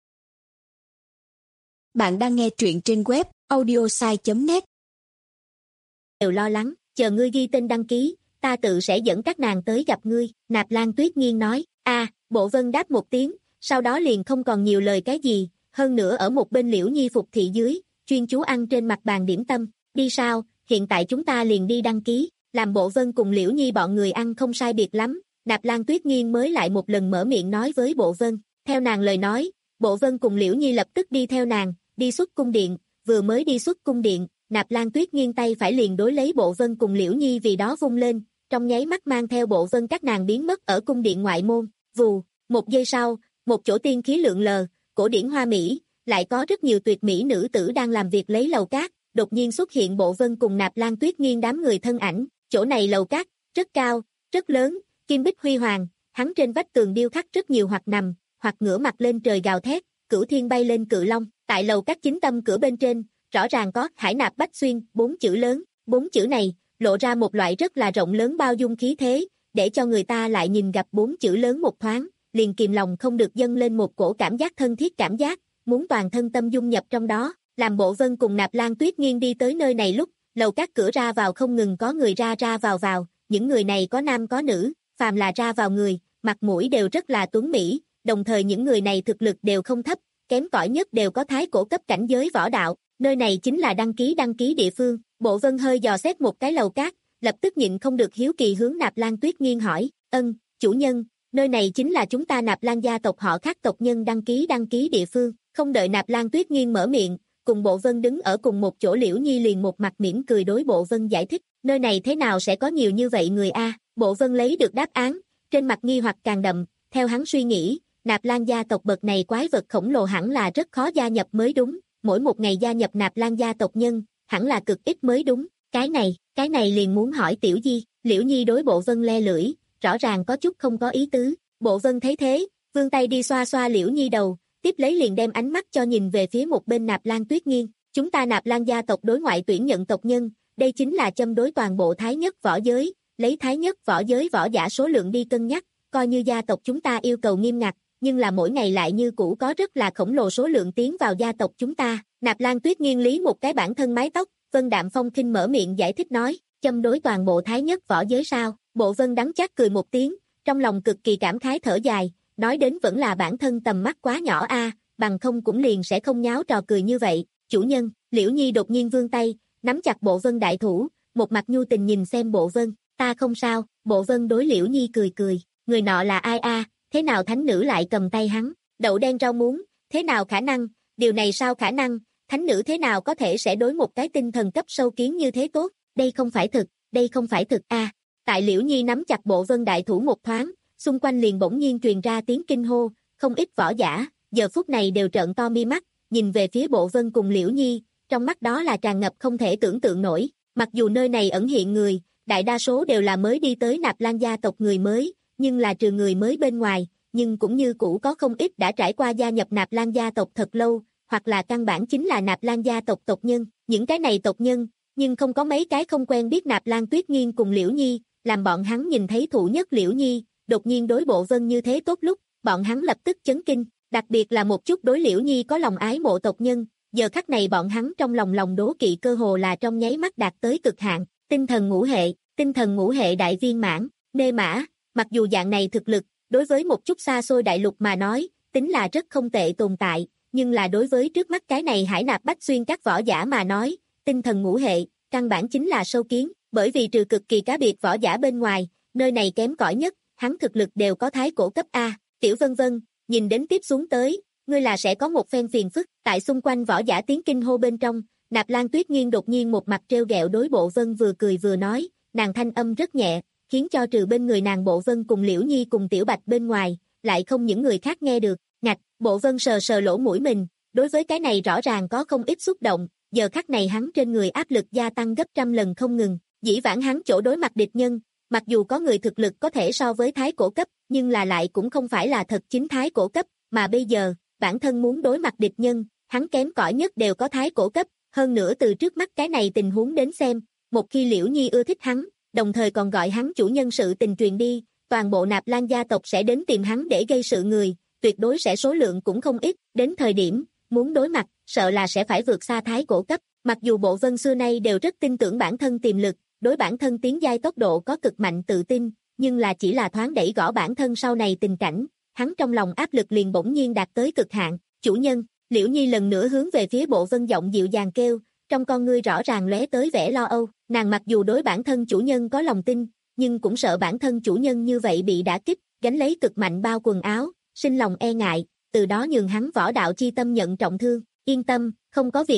S3: Bạn đang nghe truyện trên web audiosai chấm net.
S2: Đều lo lắng, chờ ngươi ghi tên đăng ký, ta tự sẽ dẫn các nàng tới gặp ngươi, Nạp Lan Tuyết Nghiên nói, a, Bộ Vân đáp một tiếng, sau đó liền không còn nhiều lời cái gì, hơn nữa ở một bên Liễu Nhi phục thị dưới, chuyên chú ăn trên mặt bàn điểm tâm, đi sao, hiện tại chúng ta liền đi đăng ký, làm Bộ Vân cùng Liễu Nhi bọn người ăn không sai biệt lắm, Nạp Lan Tuyết Nghiên mới lại một lần mở miệng nói với Bộ Vân, theo nàng lời nói, Bộ Vân cùng Liễu Nhi lập tức đi theo nàng, đi xuất cung điện, vừa mới đi xuất cung điện, Nạp Lan Tuyết nghiêng tay phải liền đối lấy Bộ Vân cùng Liễu Nhi vì đó vung lên, trong nháy mắt mang theo Bộ Vân các nàng biến mất ở cung điện ngoại môn. Vù, một giây sau, một chỗ tiên khí lượn lờ, cổ điển hoa mỹ, lại có rất nhiều tuyệt mỹ nữ tử đang làm việc lấy lầu cát, đột nhiên xuất hiện Bộ Vân cùng Nạp Lan Tuyết nghiêng đám người thân ảnh. Chỗ này lầu cát rất cao, rất lớn, kim bích huy hoàng, hắn trên vách tường điêu khắc rất nhiều hoặc nằm, hoặc ngửa mặt lên trời gào thét, cửu thiên bay lên cự long. Tại lầu cát chính tâm cửa bên trên, rõ ràng có Hải Nạp Bách Xuyên bốn chữ lớn, bốn chữ này lộ ra một loại rất là rộng lớn bao dung khí thế, để cho người ta lại nhìn gặp bốn chữ lớn một thoáng, liền kìm lòng không được dâng lên một cổ cảm giác thân thiết cảm giác, muốn toàn thân tâm dung nhập trong đó. Làm Bộ Vân cùng Nạp Lan Tuyết nghiêng đi tới nơi này lúc, lầu các cửa ra vào không ngừng có người ra ra vào vào, những người này có nam có nữ, phàm là ra vào người, mặt mũi đều rất là tuấn mỹ, đồng thời những người này thực lực đều không thấp, kém cỏi nhất đều có thái cổ cấp cảnh giới võ đạo, nơi này chính là đăng ký đăng ký địa phương. Bộ Vân hơi dò xét một cái lầu cát, lập tức nhịn không được hiếu kỳ hướng Nạp Lan Tuyết nghiêng hỏi, ân, chủ nhân, nơi này chính là chúng ta Nạp Lan gia tộc họ khác tộc nhân đăng ký đăng ký địa phương. Không đợi Nạp Lan Tuyết nghiêng mở miệng, cùng Bộ Vân đứng ở cùng một chỗ Liễu Nhi liền một mặt mỉm cười đối Bộ Vân giải thích, nơi này thế nào sẽ có nhiều như vậy người a? Bộ Vân lấy được đáp án, trên mặt nghi hoặc càng đậm, theo hắn suy nghĩ, Nạp Lan gia tộc bậc này quái vật khổng lồ hẳn là rất khó gia nhập mới đúng, mỗi một ngày gia nhập Nạp Lan gia tộc nhân, hẳn là cực ít mới đúng, cái này, cái này liền muốn hỏi Tiểu Di. Liễu Nhi đối Bộ Vân le lưỡi, rõ ràng có chút không có ý tứ. Bộ Vân thấy thế, vươn tay đi xoa xoa Liễu Nhi đầu, tiếp lấy liền đem ánh mắt cho nhìn về phía một bên Nạp Lan Tuyết nghiêng. Chúng ta Nạp Lan gia tộc đối ngoại tuyển nhận tộc nhân, đây chính là châm đối toàn bộ thái nhất võ giới, lấy thái nhất võ giới võ giả số lượng đi cân nhắc, coi như gia tộc chúng ta yêu cầu nghiêm ngặt, nhưng là mỗi ngày lại như cũ có rất là khổng lồ số lượng tiến vào gia tộc chúng ta. Nạp Lan Tuyết nghiêng lý một cái bản thân mái tóc, Vân Đạm Phong khinh mở miệng giải thích nói, châm đối toàn bộ thái nhất võ giới sao? Bộ Vân đắng chát cười một tiếng, trong lòng cực kỳ cảm khái thở dài, nói đến vẫn là bản thân tầm mắt quá nhỏ a, bằng không cũng liền sẽ không nháo trò cười như vậy. Chủ nhân, Liễu Nhi đột nhiên vươn tay, nắm chặt Bộ Vân đại thủ, một mặt nhu tình nhìn xem Bộ Vân, ta không sao. Bộ Vân đối Liễu Nhi cười cười, người nọ là ai a? Thế nào thánh nữ lại cầm tay hắn? Đậu đen rau muống, thế nào khả năng? Điều này sao khả năng? Thánh nữ thế nào có thể sẽ đối một cái tinh thần cấp sâu kiến như thế tốt? Đây không phải thực, đây không phải thực a. Tại Liễu Nhi nắm chặt Bộ Vân đại thủ một thoáng, xung quanh liền bỗng nhiên truyền ra tiếng kinh hô, không ít võ giả, giờ phút này đều trợn to mi mắt, nhìn về phía Bộ Vân cùng Liễu Nhi, trong mắt đó là tràn ngập không thể tưởng tượng nổi. Mặc dù nơi này ẩn hiện người, đại đa số đều là mới đi tới Nạp Lan gia tộc người mới, nhưng là trừ người mới bên ngoài, nhưng cũng như cũ có không ít đã trải qua gia nhập Nạp Lan gia tộc thật lâu, hoặc là căn bản chính là Nạp Lan gia tộc tộc nhân. Những cái này tộc nhân, nhưng không có mấy cái không quen biết Nạp Lan Tuyết nghiêng cùng Liễu Nhi, làm bọn hắn nhìn thấy thụ nhất Liễu Nhi, đột nhiên đối Bộ Vân như thế tốt lúc, bọn hắn lập tức chấn kinh, đặc biệt là một chút đối Liễu Nhi có lòng ái mộ tộc nhân, giờ khắc này bọn hắn trong lòng lòng đố kỵ cơ hồ là trong nháy mắt đạt tới cực hạn. Tinh thần ngũ hệ, tinh thần ngũ hệ đại viên mãn, nê mã, mặc dù dạng này thực lực, đối với một chút xa xôi đại lục mà nói, tính là rất không tệ tồn tại, nhưng là đối với trước mắt cái này Hải Nạp Bách Xuyên các võ giả mà nói, tinh thần ngũ hệ, căn bản chính là sâu kiến, bởi vì trừ cực kỳ cá biệt võ giả bên ngoài, nơi này kém cỏi nhất, hắn thực lực đều có thái cổ cấp A. Tiểu Vân Vân, nhìn đến tiếp xuống tới, ngươi là sẽ có một phen phiền phức. Tại xung quanh võ giả tiếng kinh hô bên trong, Nạp Lan Tuyết nghiêng đột nhiên một mặt trêu ghẹo đối Bộ Vân vừa cười vừa nói, nàng thanh âm rất nhẹ, khiến cho trừ bên người nàng Bộ Vân cùng Liễu Nhi cùng Tiểu Bạch bên ngoài, lại không những người khác nghe được. Ngạch, Bộ Vân sờ sờ lỗ mũi mình, đối với cái này rõ ràng có không ít xúc động, giờ khắc này hắn trên người áp lực gia tăng gấp trăm lần không ngừng, dĩ vãng hắn chỗ đối mặt địch nhân, mặc dù có người thực lực có thể so với thái cổ cấp, nhưng là lại cũng không phải là thật chính thái cổ cấp, mà bây giờ, bản thân muốn đối mặt địch nhân, hắn kém cỏi nhất đều có thái cổ cấp, hơn nữa từ trước mắt cái này tình huống đến xem, một khi Liễu Nhi ưa thích hắn, đồng thời còn gọi hắn chủ nhân sự tình truyền đi, toàn bộ Nạp Lan gia tộc sẽ đến tìm hắn để gây sự người, tuyệt đối sẽ số lượng cũng không ít, đến thời điểm, muốn đối mặt, sợ là sẽ phải vượt xa thái cổ cấp. Mặc dù Bộ Vân xưa nay đều rất tin tưởng bản thân tiềm lực, đối bản thân tiến giai tốc độ có cực mạnh tự tin, nhưng là chỉ là thoáng đẩy gõ bản thân sau này tình cảnh, hắn trong lòng áp lực liền bỗng nhiên đạt tới cực hạn. Chủ nhân, Liễu Nhi lần nữa hướng về phía Bộ Vân giọng dịu dàng kêu, trong con ngươi rõ ràng lóe tới vẻ lo âu, nàng mặc dù đối bản thân chủ nhân có lòng tin, nhưng cũng sợ bản thân chủ nhân như vậy bị đả kích, gánh lấy cực mạnh bao quần áo, sinh lòng e ngại, từ đó nhường hắn võ đạo chi tâm nhận trọng thương. Yên tâm, không có việc gì.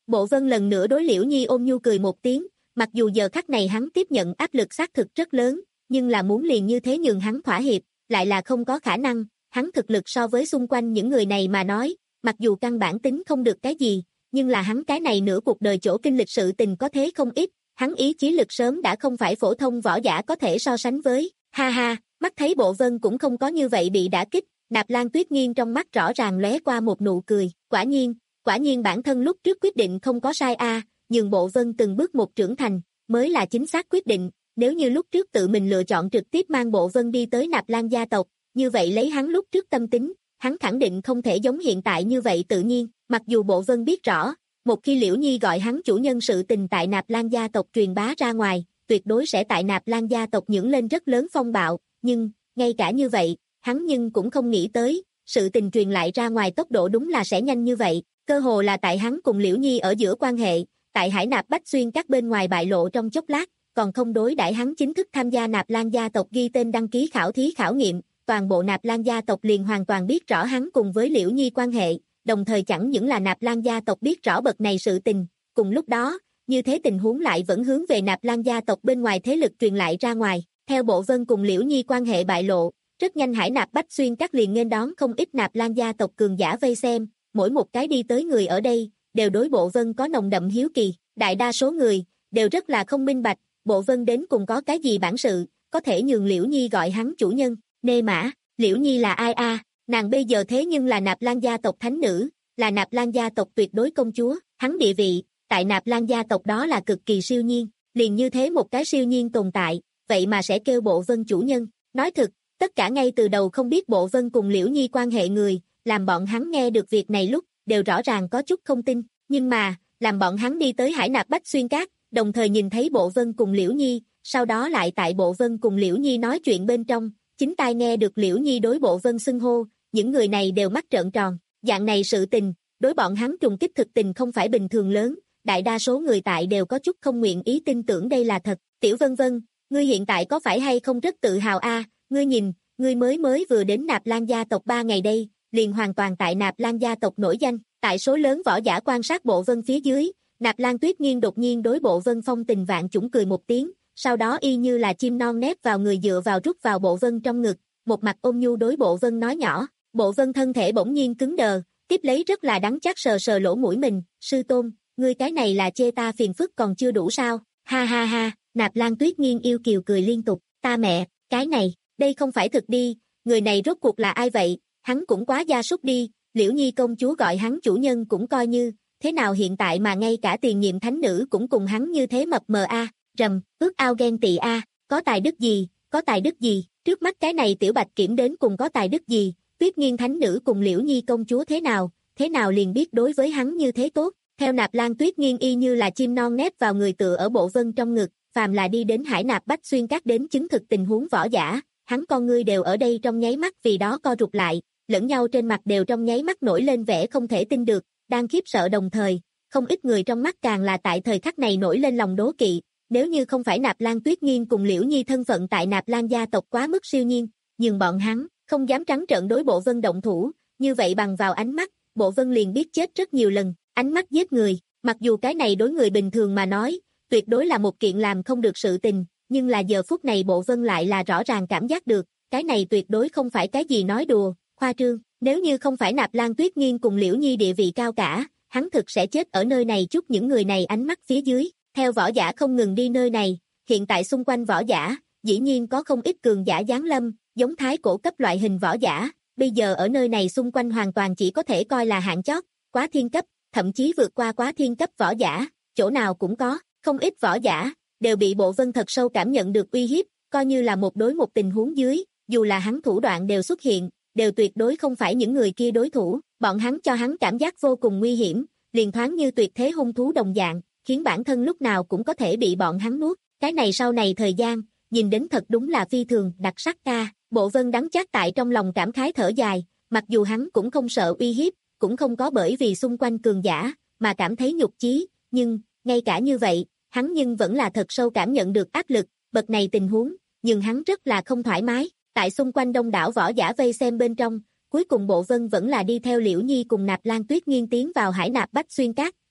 S2: Bộ Vân lần nữa đối Liễu Nhi ôm nhu cười một tiếng, mặc dù giờ khắc này hắn tiếp nhận áp lực xác thực rất lớn, nhưng là muốn liền như thế nhường hắn thỏa hiệp, lại là không có khả năng, hắn thực lực so với xung quanh những người này mà nói, mặc dù căn bản tính không được cái gì, nhưng là hắn cái này nửa cuộc đời chỗ kinh lịch sự tình có thế không ít, hắn ý chí lực sớm đã không phải phổ thông võ giả có thể so sánh với, ha ha, mắt thấy Bộ Vân cũng không có như vậy bị đả kích, Nạp Lan Tuyết Nghiên trong mắt rõ ràng lóe qua một nụ cười, quả nhiên, quả nhiên bản thân lúc trước quyết định không có sai a, nhường Bộ Vân từng bước một trưởng thành, mới là chính xác quyết định, nếu như lúc trước tự mình lựa chọn trực tiếp mang Bộ Vân đi tới Nạp Lan gia tộc, như vậy lấy hắn lúc trước tâm tính, hắn khẳng định không thể giống hiện tại như vậy tự nhiên, mặc dù Bộ Vân biết rõ, một khi Liễu Nhi gọi hắn chủ nhân sự tình tại Nạp Lan gia tộc truyền bá ra ngoài, tuyệt đối sẽ tại Nạp Lan gia tộc nhưỡng lên rất lớn phong bạo, nhưng, ngay cả như vậy, hắn nhưng cũng không nghĩ tới, sự tình truyền lại ra ngoài tốc độ đúng là sẽ nhanh như vậy, cơ hồ là tại hắn cùng Liễu Nhi ở giữa quan hệ, tại Hải Nạp Bách Xuyên các bên ngoài bại lộ trong chốc lát, còn không đối đãi hắn chính thức tham gia Nạp Lan gia tộc ghi tên đăng ký khảo thí khảo nghiệm, toàn bộ Nạp Lan gia tộc liền hoàn toàn biết rõ hắn cùng với Liễu Nhi quan hệ, đồng thời chẳng những là Nạp Lan gia tộc biết rõ bậc này sự tình, cùng lúc đó, như thế tình huống lại vẫn hướng về Nạp Lan gia tộc bên ngoài thế lực truyền lại ra ngoài, theo Bộ Vân cùng Liễu Nhi quan hệ bại lộ, rất nhanh Hải Nạp Bách Xuyên các liền nghênh đón không ít Nạp Lan gia tộc cường giả vây xem, mỗi một cái đi tới người ở đây, đều đối Bộ Vân có nồng đậm hiếu kỳ, đại đa số người, đều rất là không minh bạch, Bộ Vân đến cùng có cái gì bản sự, có thể nhường Liễu Nhi gọi hắn chủ nhân, nê mã, Liễu Nhi là ai a? Nàng bây giờ thế nhưng là Nạp Lan gia tộc thánh nữ, là Nạp Lan gia tộc tuyệt đối công chúa, hắn địa vị, tại Nạp Lan gia tộc đó là cực kỳ siêu nhiên, liền như thế một cái siêu nhiên tồn tại, vậy mà sẽ kêu Bộ Vân chủ nhân, nói thực, tất cả ngay từ đầu không biết Bộ Vân cùng Liễu Nhi quan hệ người, làm bọn hắn nghe được việc này lúc, đều rõ ràng có chút không tin, nhưng mà, làm bọn hắn đi tới Hải Nạp Bách Xuyên Các, đồng thời nhìn thấy Bộ Vân cùng Liễu Nhi, sau đó lại tại Bộ Vân cùng Liễu Nhi nói chuyện bên trong, chính tai nghe được Liễu Nhi đối Bộ Vân xưng hô, những người này đều mắt trợn tròn, dạng này sự tình, đối bọn hắn trùng kích thực tình không phải bình thường lớn, đại đa số người tại đều có chút không nguyện ý tin tưởng đây là thật, Tiểu Vân Vân, ngươi hiện tại có phải hay không rất tự hào a? Ngươi nhìn, ngươi mới mới vừa đến Nạp Lan gia tộc ba ngày đây, liền hoàn toàn tại Nạp Lan gia tộc nổi danh, tại số lớn võ giả quan sát Bộ Vân phía dưới, Nạp Lan Tuyết Nghiên đột nhiên đối Bộ Vân phong tình vạn chủng cười một tiếng, sau đó y như là chim non nép vào người dựa vào rút vào Bộ Vân trong ngực, một mặt ôn nhu đối Bộ Vân nói nhỏ, Bộ Vân thân thể bỗng nhiên cứng đờ, tiếp lấy rất là đắng chắc sờ sờ lỗ mũi mình, sư tôn, ngươi cái này là chê ta phiền phức còn chưa đủ sao, ha ha ha, Nạp Lan Tuyết Nghiên yêu kiều cười liên tục, ta mẹ, cái này, đây không phải thực đi, người này rốt cuộc là ai vậy, hắn cũng quá gia súc đi, Liễu Nhi công chúa gọi hắn chủ nhân cũng coi như, thế nào hiện tại mà ngay cả tiền nhiệm thánh nữ cũng cùng hắn như thế mập mờ a, rầm, ước ao ghen tị a, có tài đức gì, có tài đức gì, trước mắt cái này tiểu bạch kiểm đến cùng có tài đức gì, Tuyết Nghiên thánh nữ cùng Liễu Nhi công chúa thế nào, thế nào liền biết đối với hắn như thế tốt, theo Nạp Lan Tuyết Nghiên y như là chim non nép vào người tựa ở Bộ Vân trong ngực, phàm là đi đến Hải Nạp Bách Xuyên Các đến chứng thực tình huống võ giả, hắn con ngươi đều ở đây trong nháy mắt vì đó co rụt lại, lẫn nhau trên mặt đều trong nháy mắt nổi lên vẻ không thể tin được, đang khiếp sợ đồng thời, không ít người trong mắt càng là tại thời khắc này nổi lên lòng đố kỵ, nếu như không phải Nạp Lan Tuyết Nghiên cùng Liễu Nhi thân phận tại Nạp Lan gia tộc quá mức siêu nhiên, nhưng bọn hắn không dám trắng trợn đối Bộ Vân động thủ, như vậy bằng vào ánh mắt, Bộ Vân liền biết chết rất nhiều lần, ánh mắt giết người, mặc dù cái này đối người bình thường mà nói, tuyệt đối là một kiện làm không được sự tình, nhưng là giờ phút này Bộ Vân lại là rõ ràng cảm giác được, cái này tuyệt đối không phải cái gì nói đùa, khoa trương, nếu như không phải Nạp Lan Tuyết Nghiên cùng Liễu Nhi địa vị cao cả, hắn thực sẽ chết ở nơi này chút những người này ánh mắt phía dưới, theo võ giả không ngừng đi nơi này, hiện tại xung quanh võ giả, dĩ nhiên có không ít cường giả giáng lâm, giống thái cổ cấp loại hình võ giả, bây giờ ở nơi này xung quanh hoàn toàn chỉ có thể coi là hạng chót, quá thiên cấp, thậm chí vượt qua quá thiên cấp võ giả, chỗ nào cũng có, không ít võ giả, đều bị Bộ Vân thật sâu cảm nhận được uy hiếp, coi như là một đối một tình huống dưới, dù là hắn thủ đoạn đều xuất hiện, đều tuyệt đối không phải những người kia đối thủ, bọn hắn cho hắn cảm giác vô cùng nguy hiểm, liền thoáng như tuyệt thế hung thú đồng dạng, khiến bản thân lúc nào cũng có thể bị bọn hắn nuốt, cái này sau này thời gian, nhìn đến thật đúng là phi thường, đặc sắc ca, Bộ Vân đắng chát tại trong lòng cảm khái thở dài, mặc dù hắn cũng không sợ uy hiếp, cũng không có bởi vì xung quanh cường giả, mà cảm thấy nhục chí, nhưng, ngay cả như vậy, hắn nhưng vẫn là thật sâu cảm nhận được áp lực, bậc này tình huống, nhưng hắn rất là không thoải mái, tại xung quanh đông đảo võ giả vây xem bên trong, cuối cùng Bộ Vân vẫn là đi theo Liễu Nhi cùng Nạp Lan Tuyết Nghiên tiến vào Hải Nạp Bách Xuyên Các,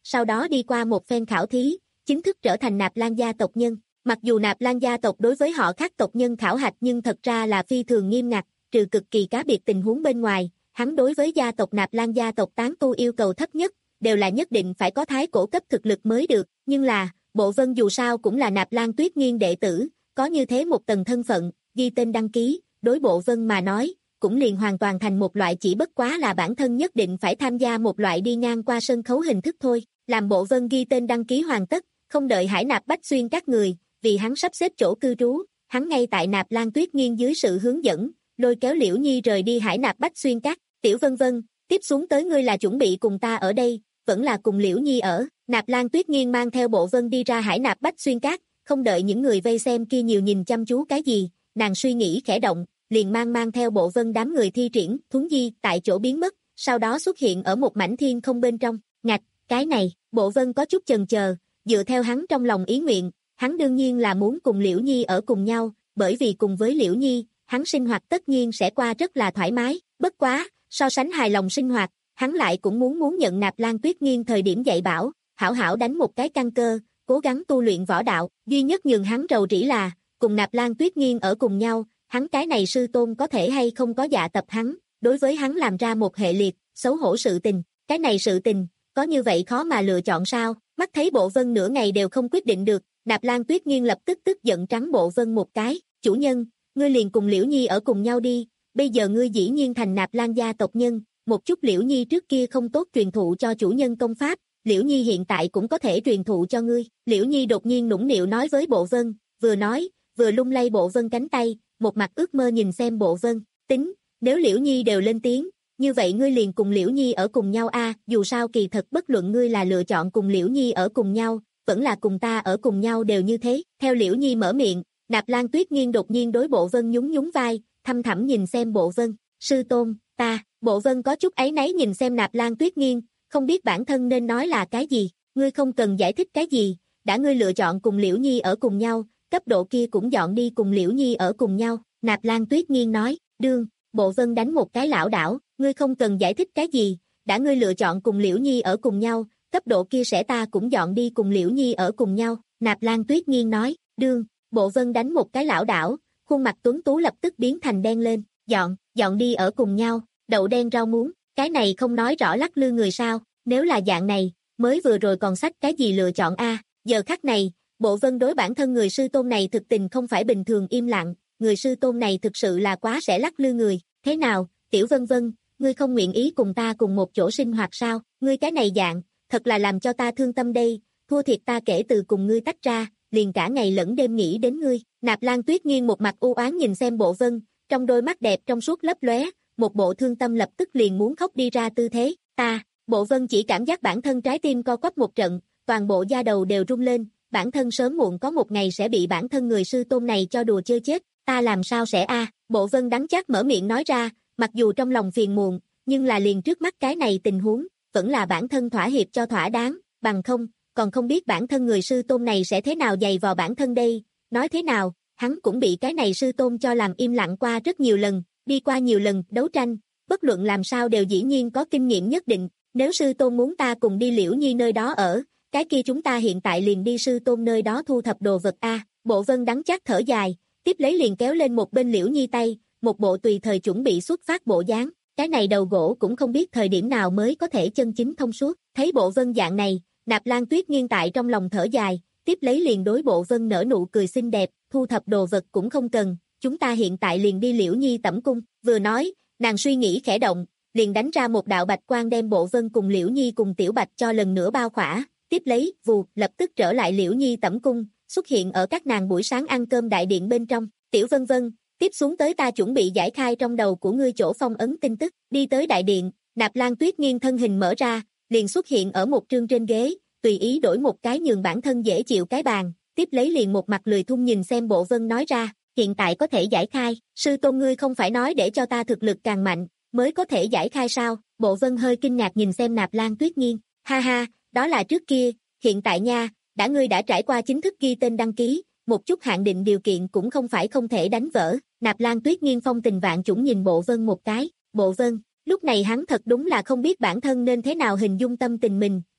S2: sau đó đi qua một phen khảo thí, chính thức trở thành Nạp Lan gia tộc nhân. Mặc dù Nạp Lan gia tộc đối với họ khác tộc nhân khảo hạch nhưng thật ra là phi thường nghiêm ngặt, trừ cực kỳ cá biệt tình huống bên ngoài, hắn đối với gia tộc Nạp Lan gia tộc tán tu yêu cầu thấp nhất, đều là nhất định phải có thái cổ cấp thực lực mới được, nhưng là, Bộ Vân dù sao cũng là Nạp Lan Tuyết Nghiên đệ tử, có như thế một tầng thân phận, ghi tên đăng ký, đối Bộ Vân mà nói, cũng liền hoàn toàn thành một loại chỉ bất quá là bản thân nhất định phải tham gia một loại đi ngang qua sân khấu hình thức thôi, làm Bộ Vân ghi tên đăng ký hoàn tất, không đợi Hải Nạp Bách Xuyên các người, vì hắn sắp xếp chỗ cư trú, hắn ngay tại Nạp Lan Tuyết Nghiên dưới sự hướng dẫn, lôi kéo Liễu Nhi rời đi Hải Nạp Bách Xuyên các, Tiểu Vân Vân, tiếp xuống tới ngươi là chuẩn bị cùng ta ở đây, vẫn là cùng Liễu Nhi ở, Nạp Lan Tuyết Nghiên mang theo Bộ Vân đi ra Hải Nạp Bách Xuyên các, không đợi những người vây xem kia nhiều nhìn chăm chú cái gì, nàng suy nghĩ khẽ động, liền mang mang theo Bộ Vân đám người thi triển, thuấn di, tại chỗ biến mất, sau đó xuất hiện ở một mảnh thiên không bên trong, ngạch, cái này, Bộ Vân có chút chần chờ, dựa theo hắn trong lòng ý nguyện, hắn đương nhiên là muốn cùng Liễu Nhi ở cùng nhau, bởi vì cùng với Liễu Nhi, hắn sinh hoạt tất nhiên sẽ qua rất là thoải mái, bất quá, so sánh hài lòng sinh hoạt, hắn lại cũng muốn muốn nhận Nạp Lan Tuyết Nghiên thời điểm dạy bảo, hảo hảo đánh một cái căn cơ, cố gắng tu luyện võ đạo, duy nhất nhường hắn rầu rĩ là, cùng Nạp Lan Tuyết Nghiên ở cùng nhau, hắn cái này sư tôn có thể hay không có dạ tập hắn, đối với hắn làm ra một hệ liệt, xấu hổ sự tình, cái này sự tình, có như vậy khó mà lựa chọn sao, mắt thấy Bộ Vân nửa ngày đều không quyết định được, Nạp Lan Tuyết Nghiên lập tức tức giận trắng Bộ Vân một cái, chủ nhân, ngươi liền cùng Liễu Nhi ở cùng nhau đi, bây giờ ngươi dĩ nhiên thành Nạp Lan gia tộc nhân, một chút Liễu Nhi trước kia không tốt truyền thụ cho chủ nhân công pháp, Liễu Nhi hiện tại cũng có thể truyền thụ cho ngươi, Liễu Nhi đột nhiên nũng nịu nói với Bộ Vân, vừa nói, vừa lung lay Bộ Vân cánh tay, một mặt ước mơ nhìn xem Bộ Vân, tính, nếu Liễu Nhi đều lên tiếng, như vậy ngươi liền cùng Liễu Nhi ở cùng nhau a, dù sao kỳ thật bất luận ngươi là lựa chọn cùng Liễu Nhi ở cùng nhau, vẫn là cùng ta ở cùng nhau đều như thế, theo Liễu Nhi mở miệng, Nạp Lan Tuyết Nghiên đột nhiên đối Bộ Vân nhún nhún vai, thâm thẳm nhìn xem Bộ Vân, sư tôn, ta, Bộ Vân có chút áy náy nhìn xem Nạp Lan Tuyết Nghiên, không biết bản thân nên nói là cái gì, ngươi không cần giải thích cái gì, đã ngươi lựa chọn cùng Liễu Nhi ở cùng nhau, cấp độ kia cũng dọn đi cùng Liễu Nhi ở cùng nhau, Nạp Lan Tuyết Nghiên nói, đương, Bộ Vân đánh một cái lảo đảo, ngươi không cần giải thích cái gì, đã ngươi lựa chọn cùng Liễu Nhi ở cùng nhau, cấp độ kia sẽ ta cũng dọn đi cùng Liễu Nhi ở cùng nhau, Nạp Lan Tuyết Nghiên nói, đương, Bộ Vân đánh một cái lảo đảo, khuôn mặt tuấn tú lập tức biến thành đen lên, dọn, dọn đi ở cùng nhau, đậu đen rau muống, cái này không nói rõ lắc lư người sao, nếu là dạng này, mới vừa rồi còn sách cái gì lựa chọn a, giờ khắc này, Bộ Vân đối bản thân người sư tôn này thực tình không phải bình thường im lặng, người sư tôn này thực sự là quá sẽ lắc lư người, thế nào, Tiểu Vân Vân, ngươi không nguyện ý cùng ta cùng một chỗ sinh hoạt sao, ngươi cái này dạng, thật là làm cho ta thương tâm đây, thua thiệt ta kể từ cùng ngươi tách ra, liền cả ngày lẫn đêm nghĩ đến ngươi, Nạp Lan Tuyết Nghiên một mặt u oán nhìn xem Bộ Vân, trong đôi mắt đẹp trong suốt lấp lóe, một bộ thương tâm lập tức liền muốn khóc đi ra tư thế, ta, Bộ Vân chỉ cảm giác bản thân trái tim co quắp một trận, toàn bộ da đầu đều rung lên, bản thân sớm muộn có một ngày sẽ bị bản thân người sư tôn này cho đùa chơi chết, ta làm sao sẽ a, Bộ Vân đắng chát mở miệng nói ra, mặc dù trong lòng phiền muộn, nhưng là liền trước mắt cái này tình huống, vẫn là bản thân thỏa hiệp cho thỏa đáng, bằng không, còn không biết bản thân người sư tôn này sẽ thế nào dày vào bản thân đây, nói thế nào, hắn cũng bị cái này sư tôn cho làm im lặng qua rất nhiều lần, đi qua nhiều lần đấu tranh, bất luận làm sao đều dĩ nhiên có kinh nghiệm nhất định, nếu sư tôn muốn ta cùng đi Liễu Nhi nơi đó ở, cái kia chúng ta hiện tại liền đi sư tôn nơi đó thu thập đồ vật a, Bộ Vân đắng chát thở dài, tiếp lấy liền kéo lên một bên Liễu Nhi tay, một bộ tùy thời chuẩn bị xuất phát bộ dáng, cái này đầu gỗ cũng không biết thời điểm nào mới có thể chân chính thông suốt, thấy Bộ Vân dạng này, Nạp Lan Tuyết Nghiên tại trong lòng thở dài, tiếp lấy liền đối Bộ Vân nở nụ cười xinh đẹp, thu thập đồ vật cũng không cần, chúng ta hiện tại liền đi Liễu Nhi tẩm cung, vừa nói, nàng suy nghĩ khẽ động, liền đánh ra một đạo bạch quang đem Bộ Vân cùng Liễu Nhi cùng Tiểu Bạch cho lần nữa bao khỏa, tiếp lấy, vù, lập tức trở lại Liễu Nhi tẩm cung, xuất hiện ở các nàng buổi sáng ăn cơm đại điện bên trong, Tiểu Vân Vân, tiếp xuống tới ta chuẩn bị giải khai trong đầu của ngươi chỗ phong ấn tin tức, đi tới đại điện, Nạp Lan Tuyết Nghiên thân hình mở ra, liền xuất hiện ở một trương trên ghế, tùy ý đổi một cái nhường bản thân dễ chịu cái bàn, tiếp lấy liền một mặt lười thung nhìn xem Bộ Vân nói ra, hiện tại có thể giải khai, sư tôn ngươi không phải nói để cho ta thực lực càng mạnh, mới có thể giải khai sao, Bộ Vân hơi kinh ngạc nhìn xem Nạp Lan Tuyết Nghiên, ha ha, đó là trước kia, hiện tại nha, đã ngươi đã trải qua chính thức ghi tên đăng ký, một chút hạn định điều kiện cũng không phải không thể đánh vỡ, Nạp Lan Tuyết Nghiên phong tình vạn chủng nhìn Bộ Vân một cái, Bộ Vân, lúc này hắn thật đúng là không biết bản thân nên thế nào hình dung tâm tình mình,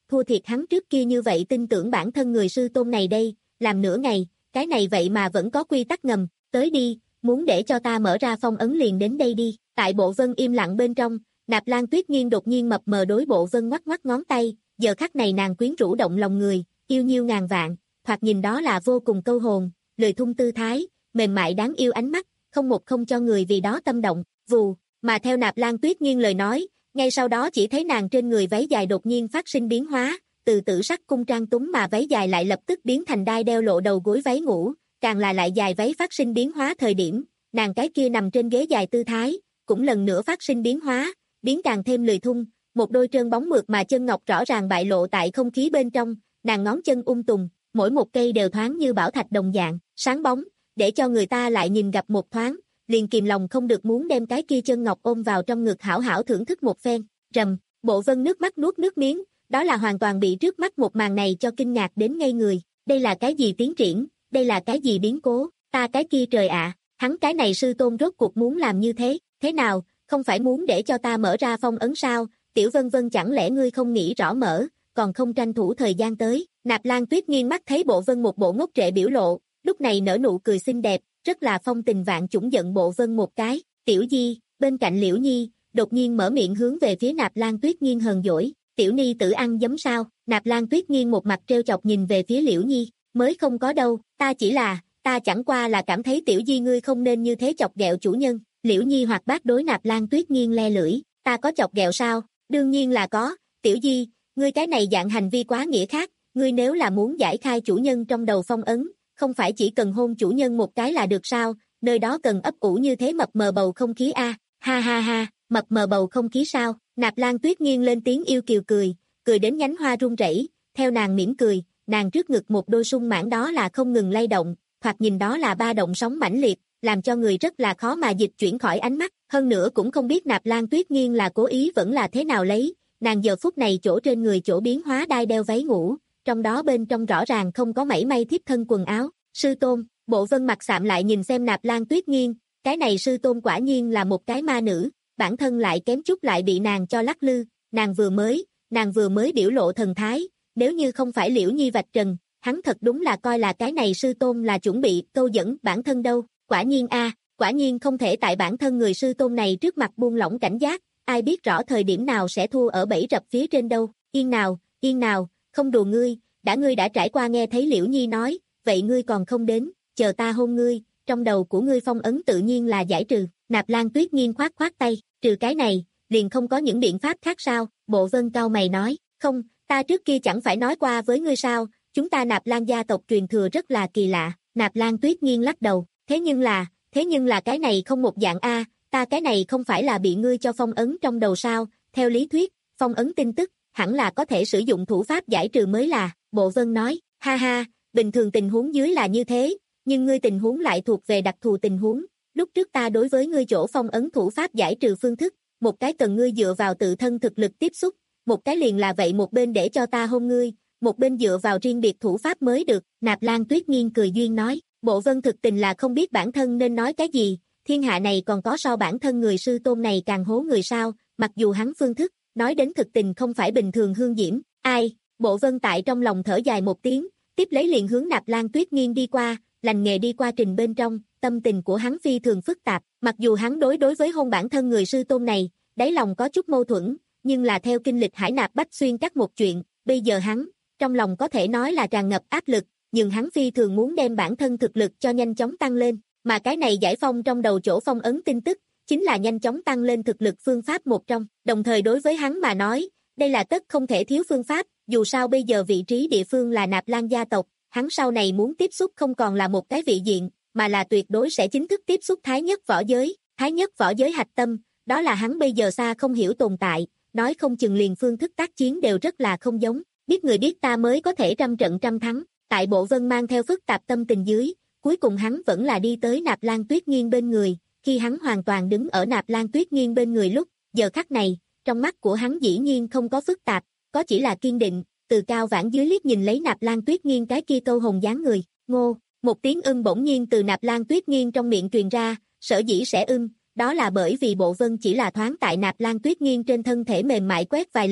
S2: thua thiệt hắn trước kia như vậy tin tưởng bản thân người sư tôn này đây, làm nửa ngày, cái này vậy mà vẫn có quy tắc ngầm, tới đi, muốn để cho ta mở ra phong ấn liền đến đây đi. Tại Bộ Vân im lặng bên trong, Nạp Lan Tuyết Nghiên đột nhiên mập mờ đối Bộ Vân ngoắc ngoắc ngón tay, giờ khắc này nàng quyến rũ động lòng người, yêu nhiêu ngàn vạn, thoạt nhìn đó là vô cùng câu hồn, lười thung tư thái, mềm mại đáng yêu ánh mắt, không một không cho người vì đó tâm động, vù, mà theo Nạp Lan Tuyết Nghiên lời nói, ngay sau đó chỉ thấy nàng trên người váy dài đột nhiên phát sinh biến hóa, từ tử sắc cung trang túng mà váy dài lại lập tức biến thành đai đeo lộ đầu gối váy ngủ, càng là lại dài váy phát sinh biến hóa thời điểm, nàng cái kia nằm trên ghế dài tư thái, cũng lần nữa phát sinh biến hóa, biến càng thêm lười thung, một đôi trơn bóng mượt mà chân ngọc rõ ràng bại lộ tại không khí bên trong, nàng ngón chân ung tùng, mỗi một cây đều thoáng như bảo thạch đồng dạng, sáng bóng, để cho người ta lại nhìn gặp một thoáng, liền kìm lòng không được muốn đem cái kia chân ngọc ôm vào trong ngực hảo hảo thưởng thức một phen, rầm, Bộ Vân nước mắt nuốt nước miếng, đó là hoàn toàn bị trước mắt một màn này cho kinh ngạc đến ngây người, đây là cái gì tiến triển, đây là cái gì biến cố, ta cái kia trời ạ, hắn cái này sư tôn rốt cuộc muốn làm như thế, thế nào, không phải muốn để cho ta mở ra phong ấn sao, Tiểu Vân Vân chẳng lẽ ngươi không nghĩ rõ mở, còn không tranh thủ thời gian tới, Nạp Lan Tuyết Nghiên mắt thấy Bộ Vân một bộ ngốc trệ biểu lộ, lúc này nở nụ cười xinh đẹp, rất là phong tình vạn chủng giận Bộ Vân một cái, Tiểu Di, bên cạnh Liễu Nhi, đột nhiên mở miệng hướng về phía Nạp Lan Tuyết Nghiên hờn dỗi, Tiểu Ni tử ăn giấm sao, Nạp Lan Tuyết Nghiên một mặt trêu chọc nhìn về phía Liễu Nhi, mới không có đâu, ta chỉ là, ta chẳng qua là cảm thấy Tiểu Di ngươi không nên như thế chọc ghẹo chủ nhân, Liễu Nhi hoạt bát đối Nạp Lan Tuyết Nghiên le lưỡi, ta có chọc ghẹo sao, đương nhiên là có, Tiểu Di, ngươi cái này dạng hành vi quá nghĩa khác, ngươi nếu là muốn giải khai chủ nhân trong đầu phong ấn, không phải chỉ cần hôn chủ nhân một cái là được sao, nơi đó cần ấp ủ như thế mập mờ bầu không khí a, ha ha ha, mập mờ bầu không khí sao, Nạp Lan Tuyết Nghiên lên tiếng yêu kiều cười, cười đến nhánh hoa run rẩy, theo nàng mỉm cười, nàng trước ngực một đôi sung mãn đó là không ngừng lay động, thoạt nhìn đó là ba động sóng mãnh liệt, làm cho người rất là khó mà dịch chuyển khỏi ánh mắt, hơn nữa cũng không biết Nạp Lan Tuyết Nghiên là cố ý vẫn là thế nào lấy, nàng giờ phút này chỗ trên người chỗ biến hóa đai đeo váy ngủ, trong đó bên trong rõ ràng không có mảy may thiếp thân quần áo, sư tôn, Bộ Vân mặt sạm lại nhìn xem Nạp Lan Tuyết Nghiên, cái này sư tôn quả nhiên là một cái ma nữ, bản thân lại kém chút lại bị nàng cho lắc lư, nàng vừa mới, nàng vừa mới biểu lộ thần thái, nếu như không phải Liễu Nhi vạch trần, hắn thật đúng là coi là cái này sư tôn là chuẩn bị câu dẫn bản thân đâu, quả nhiên a, quả nhiên không thể tại bản thân người sư tôn này trước mặt buông lỏng cảnh giác, ai biết rõ thời điểm nào sẽ thua ở bẫy rập phía trên đâu, yên nào, yên nào, không đùa ngươi, đã ngươi đã trải qua nghe thấy Liễu Nhi nói, vậy ngươi còn không đến, chờ ta hôn ngươi, trong đầu của ngươi phong ấn tự nhiên là giải trừ, Nạp Lan Tuyết Nghiên khoát khoát tay, trừ cái này, liền không có những biện pháp khác sao, Bộ Vân cau mày nói, không, ta trước kia chẳng phải nói qua với ngươi sao, chúng ta Nạp Lan gia tộc truyền thừa rất là kỳ lạ, Nạp Lan Tuyết Nghiên lắc đầu, thế nhưng là, thế nhưng là cái này không một dạng a, ta cái này không phải là bị ngươi cho phong ấn trong đầu sao, theo lý thuyết, phong ấn tin tức, hẳn là có thể sử dụng thủ pháp giải trừ mới là, Bộ Vân nói, ha ha, bình thường tình huống dưới là như thế, nhưng ngươi tình huống lại thuộc về đặc thù tình huống, lúc trước ta đối với ngươi chỗ phong ấn thủ pháp giải trừ phương thức, một cái cần ngươi dựa vào tự thân thực lực tiếp xúc, một cái liền là vậy một bên để cho ta hôn ngươi, một bên dựa vào riêng biệt thủ pháp mới được, Nạp Lan Tuyết Nghiên cười duyên nói, Bộ Vân thực tình là không biết bản thân nên nói cái gì, thiên hạ này còn có so bản thân người sư tôn này càng hố người sao, mặc dù hắn phương thức, nói đến thực tình không phải bình thường hương diễm, ai, Bộ Vân tại trong lòng thở dài một tiếng, tiếp lấy liền hướng Nạp Lan Tuyết Nghiên đi qua, lành nghề đi qua trình bên trong, tâm tình của hắn phi thường phức tạp, mặc dù hắn đối đối với hôn bản thân người sư tôn này, đáy lòng có chút mâu thuẫn, nhưng là theo kinh lịch Hải Nạp Bách Xuyên các một chuyện, bây giờ hắn, trong lòng có thể nói là tràn ngập áp lực, nhưng hắn phi thường muốn đem bản thân thực lực cho nhanh chóng tăng lên, mà cái này giải phong trong đầu chỗ phong ấn tin tức, chính là nhanh chóng tăng lên thực lực phương pháp một trong, đồng thời đối với hắn mà nói, đây là tất không thể thiếu phương pháp, dù sao bây giờ vị trí địa phương là Nạp Lan gia tộc, hắn sau này muốn tiếp xúc không còn là một cái vị diện, mà là tuyệt đối sẽ chính thức tiếp xúc Thái Nhất võ giới, Thái Nhất võ giới hạch tâm, đó là hắn bây giờ xa không hiểu tồn tại, nói không chừng liền phương thức tác chiến đều rất là không giống, biết người biết ta mới có thể trăm trận trăm thắng, tại Bộ Vân mang theo phức tạp tâm tình dưới, cuối cùng hắn vẫn là đi tới Nạp Lan Tuyết Nghiên bên người, khi hắn hoàn toàn đứng ở Nạp Lan Tuyết Nghiên bên người lúc, giờ khắc này, trong mắt của hắn dĩ nhiên không có phức tạp, có chỉ là kiên định, từ cao vãn dưới liếc nhìn lấy Nạp Lan Tuyết Nghiên cái kia câu hồn dáng người, ngô, một tiếng ưng bỗng nhiên từ Nạp Lan Tuyết Nghiên trong miệng truyền ra, sở dĩ sẽ ưng, đó là bởi vì Bộ Vân chỉ là thoáng tại Nạp Lan Tuyết Nghiên trên thân thể mềm mại quét vài lần,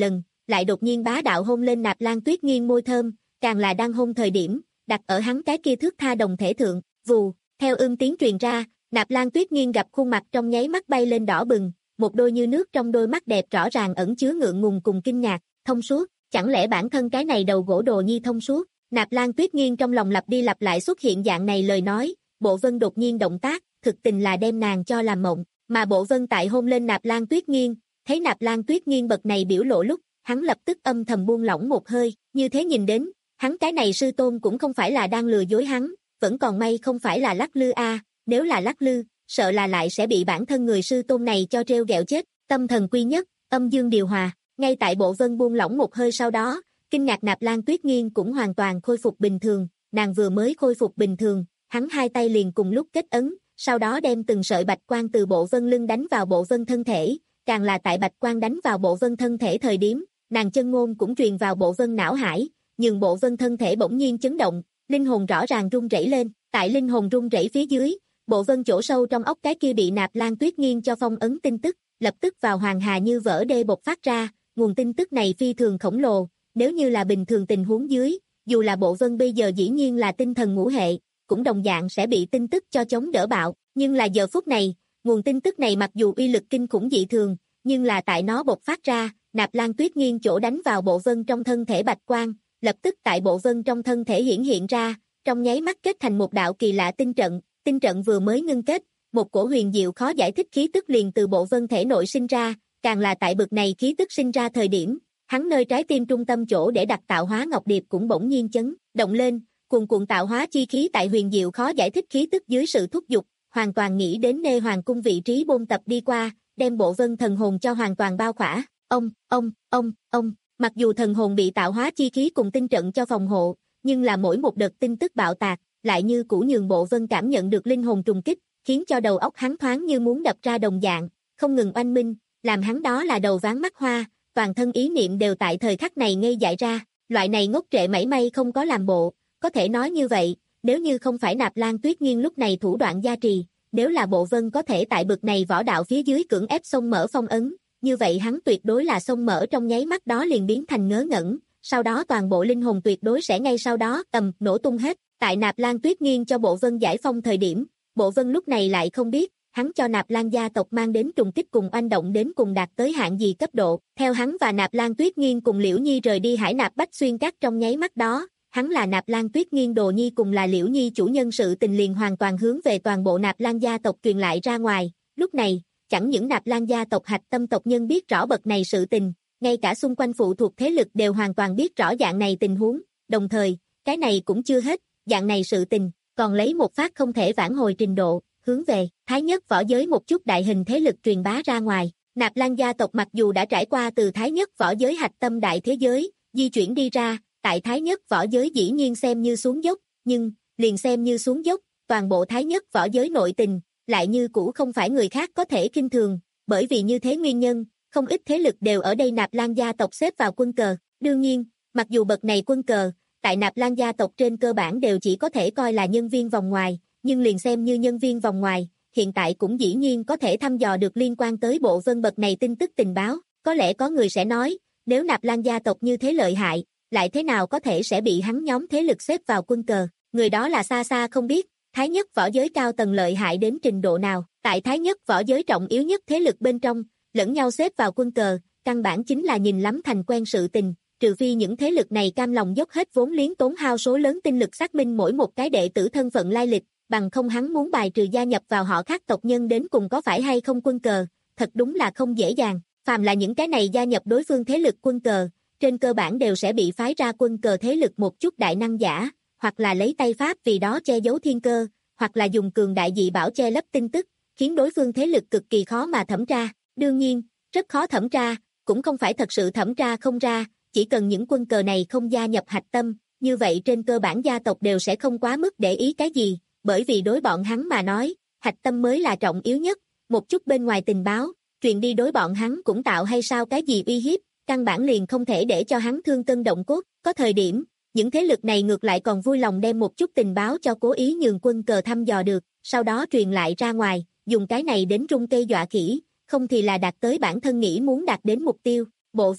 S2: lại đột nhiên bá đạo hôn lên Nạp Lan Tuyết Nghiên môi thơm, càng là đang hôn thời điểm, đặt ở hắn cái kia thước tha đồng thể thượng, vù, theo ưm tiếng truyền ra, Nạp Lan Tuyết Nghiên gặp khuôn mặt trong nháy mắt bay lên đỏ bừng, một đôi như nước trong đôi mắt đẹp rõ ràng ẩn chứa ngượng ngùng cùng kinh ngạc, thông suốt, chẳng lẽ bản thân cái này đầu gỗ đồ nhi thông suốt? Nạp Lan Tuyết Nghiên trong lòng lặp đi lặp lại xuất hiện dạng này lời nói, Bộ Vân đột nhiên động tác, thực tình là đem nàng cho làm mộng, mà Bộ Vân tại hôn lên Nạp Lan Tuyết Nghiên, thấy Nạp Lan Tuyết Nghiên bậc này biểu lộ lúc, hắn lập tức âm thầm buông lỏng một hơi, như thế nhìn đến, hắn cái này sư tôn cũng không phải là đang lừa dối hắn, vẫn còn may không phải là lắc lư a, nếu là lắc lư, sợ là lại sẽ bị bản thân người sư tôn này cho treo gẹo chết, tâm thần quy nhất, âm dương điều hòa, ngay tại Bộ Vân buông lỏng một hơi sau đó, kinh ngạc Nạp Lan Tuyết Nghiên cũng hoàn toàn khôi phục bình thường, nàng vừa mới khôi phục bình thường, hắn hai tay liền cùng lúc kết ấn, sau đó đem từng sợi bạch quang từ Bộ Vân lưng đánh vào Bộ Vân thân thể, càng là tại bạch quang đánh vào Bộ Vân thân thể thời điểm, nàng chân ngôn cũng truyền vào Bộ Vân não hải, nhưng Bộ Vân thân thể bỗng nhiên chấn động, linh hồn rõ ràng rung rẩy lên, tại linh hồn rung rẩy phía dưới, Bộ Vân chỗ sâu trong óc cái kia bị Nạp Lan Tuyết Nghiên cho phong ấn tin tức, lập tức vào hoàng hà như vỡ đê bộc phát ra, nguồn tin tức này phi thường khổng lồ, nếu như là bình thường tình huống dưới, dù là Bộ Vân bây giờ dĩ nhiên là tinh thần ngũ hệ, cũng đồng dạng sẽ bị tin tức cho chống đỡ bạo, nhưng là giờ phút này, nguồn tin tức này mặc dù uy lực kinh khủng dị thường, nhưng là tại nó bộc phát ra, Nạp Lan Tuyết Nghiên chỗ đánh vào Bộ Vân trong thân thể bạch quang, lập tức tại Bộ Vân trong thân thể hiển hiện ra, trong nháy mắt kết thành một đạo kỳ lạ tinh trận, tinh trận vừa mới ngưng kết, một cổ huyền diệu khó giải thích khí tức liền từ Bộ Vân thể nội sinh ra, càng là tại bực này khí tức sinh ra thời điểm, hắn nơi trái tim trung tâm chỗ để đặt tạo hóa ngọc điệp cũng bỗng nhiên chấn động lên, cuồn cuộn tạo hóa chi khí tại huyền diệu khó giải thích khí tức dưới sự thúc giục, hoàn toàn nghĩ đến Nê Hoàng cung vị trí bôn tập đi qua, đem Bộ Vân thần hồn cho hoàn toàn bao khỏa. Ông, ông, ông, ông, mặc dù thần hồn bị tạo hóa chi khí cùng tinh trận cho phòng hộ, nhưng là mỗi một đợt tin tức bạo tạc, lại như cũ nhường Bộ Vân cảm nhận được linh hồn trùng kích, khiến cho đầu óc hắn thoáng như muốn đập ra đồng dạng, không ngừng oanh minh, làm hắn đó là đầu ván mắt hoa, toàn thân ý niệm đều tại thời khắc này ngây dại ra, loại này ngốc trệ mảy may không có làm bộ, có thể nói như vậy, nếu như không phải Nạp Lan Tuyết Nghiên lúc này thủ đoạn gia trì, nếu là Bộ Vân có thể tại bực này võ đạo phía dưới cưỡng ép xông mở phong ấn, như vậy hắn tuyệt đối là xông mở trong nháy mắt đó liền biến thành ngớ ngẩn, sau đó toàn bộ linh hồn tuyệt đối sẽ ngay sau đó ầm nổ tung hết. Tại Nạp Lan Tuyết Nghiên cho Bộ Vân giải phong thời điểm, Bộ Vân lúc này lại không biết, hắn cho Nạp Lan gia tộc mang đến trùng kích cùng oanh động đến cùng đạt tới hạn gì cấp độ. Theo hắn và Nạp Lan Tuyết Nghiên cùng Liễu Nhi rời đi Hải Nạp Bách Xuyên Các trong nháy mắt đó, hắn là Nạp Lan Tuyết Nghiên đồ nhi cùng là Liễu Nhi chủ nhân sự tình liền hoàn toàn hướng về toàn bộ Nạp Lan gia tộc truyền lại ra ngoài. Lúc này, chẳng những Nạp Lan gia tộc hạch tâm tộc nhân biết rõ bậc này sự tình, ngay cả xung quanh phụ thuộc thế lực đều hoàn toàn biết rõ dạng này tình huống, đồng thời, cái này cũng chưa hết, dạng này sự tình, còn lấy một phát không thể vãn hồi trình độ, hướng về Thái Nhất võ giới một chút đại hình thế lực truyền bá ra ngoài. Nạp Lan gia tộc mặc dù đã trải qua từ Thái Nhất võ giới hạch tâm đại thế giới, di chuyển đi ra, tại Thái Nhất võ giới dĩ nhiên xem như xuống dốc, nhưng, liền xem như xuống dốc, toàn bộ Thái Nhất võ giới nội tình, lại như cũ không phải người khác có thể khinh thường, bởi vì như thế nguyên nhân, không ít thế lực đều ở đây Nạp Lan gia tộc xếp vào quân cờ. Đương nhiên, mặc dù bậc này quân cờ, tại Nạp Lan gia tộc trên cơ bản đều chỉ có thể coi là nhân viên vòng ngoài, nhưng liền xem như nhân viên vòng ngoài, hiện tại cũng dĩ nhiên có thể thăm dò được liên quan tới Bộ Vân bậc này tin tức tình báo. Có lẽ có người sẽ nói, nếu Nạp Lan gia tộc như thế lợi hại, lại thế nào có thể sẽ bị hắn nhóm thế lực xếp vào quân cờ, người đó là xa xa không biết, Thái Nhất võ giới cao tầng lợi hại đến trình độ nào, tại Thái Nhất võ giới trọng yếu nhất thế lực bên trong, lẫn nhau xếp vào quân cờ, căn bản chính là nhìn lắm thành quen sự tình, trừ phi những thế lực này cam lòng dốc hết vốn liếng tốn hao số lớn tinh lực xác minh mỗi một cái đệ tử thân phận lai lịch, bằng không hắn muốn bài trừ gia nhập vào họ khác tộc nhân đến cùng có phải hay không quân cờ, thật đúng là không dễ dàng, phàm là những cái này gia nhập đối phương thế lực quân cờ, trên cơ bản đều sẽ bị phái ra quân cờ thế lực một chút đại năng giả, hoặc là lấy tay pháp vì đó che giấu thiên cơ, hoặc là dùng cường đại dị bảo che lấp tin tức, khiến đối phương thế lực cực kỳ khó mà thẩm tra. Đương nhiên, rất khó thẩm tra, cũng không phải thật sự thẩm tra không ra, chỉ cần những quân cờ này không gia nhập hạch tâm, như vậy trên cơ bản gia tộc đều sẽ không quá mức để ý cái gì, bởi vì đối bọn hắn mà nói, hạch tâm mới là trọng yếu nhất, một chút bên ngoài tình báo, truyền đi đối bọn hắn cũng tạo hay sao cái gì uy hiếp, căn bản liền không thể để cho hắn thương cân động cốt, có thời điểm, những thế lực này ngược lại còn vui lòng đem một chút tình báo cho cố ý nhường quân cờ thăm dò được, sau đó truyền lại ra ngoài, dùng cái này đến rung cây dọa khỉ, không thì là đạt tới bản thân nghĩ muốn đạt đến mục tiêu. Bộ Vân,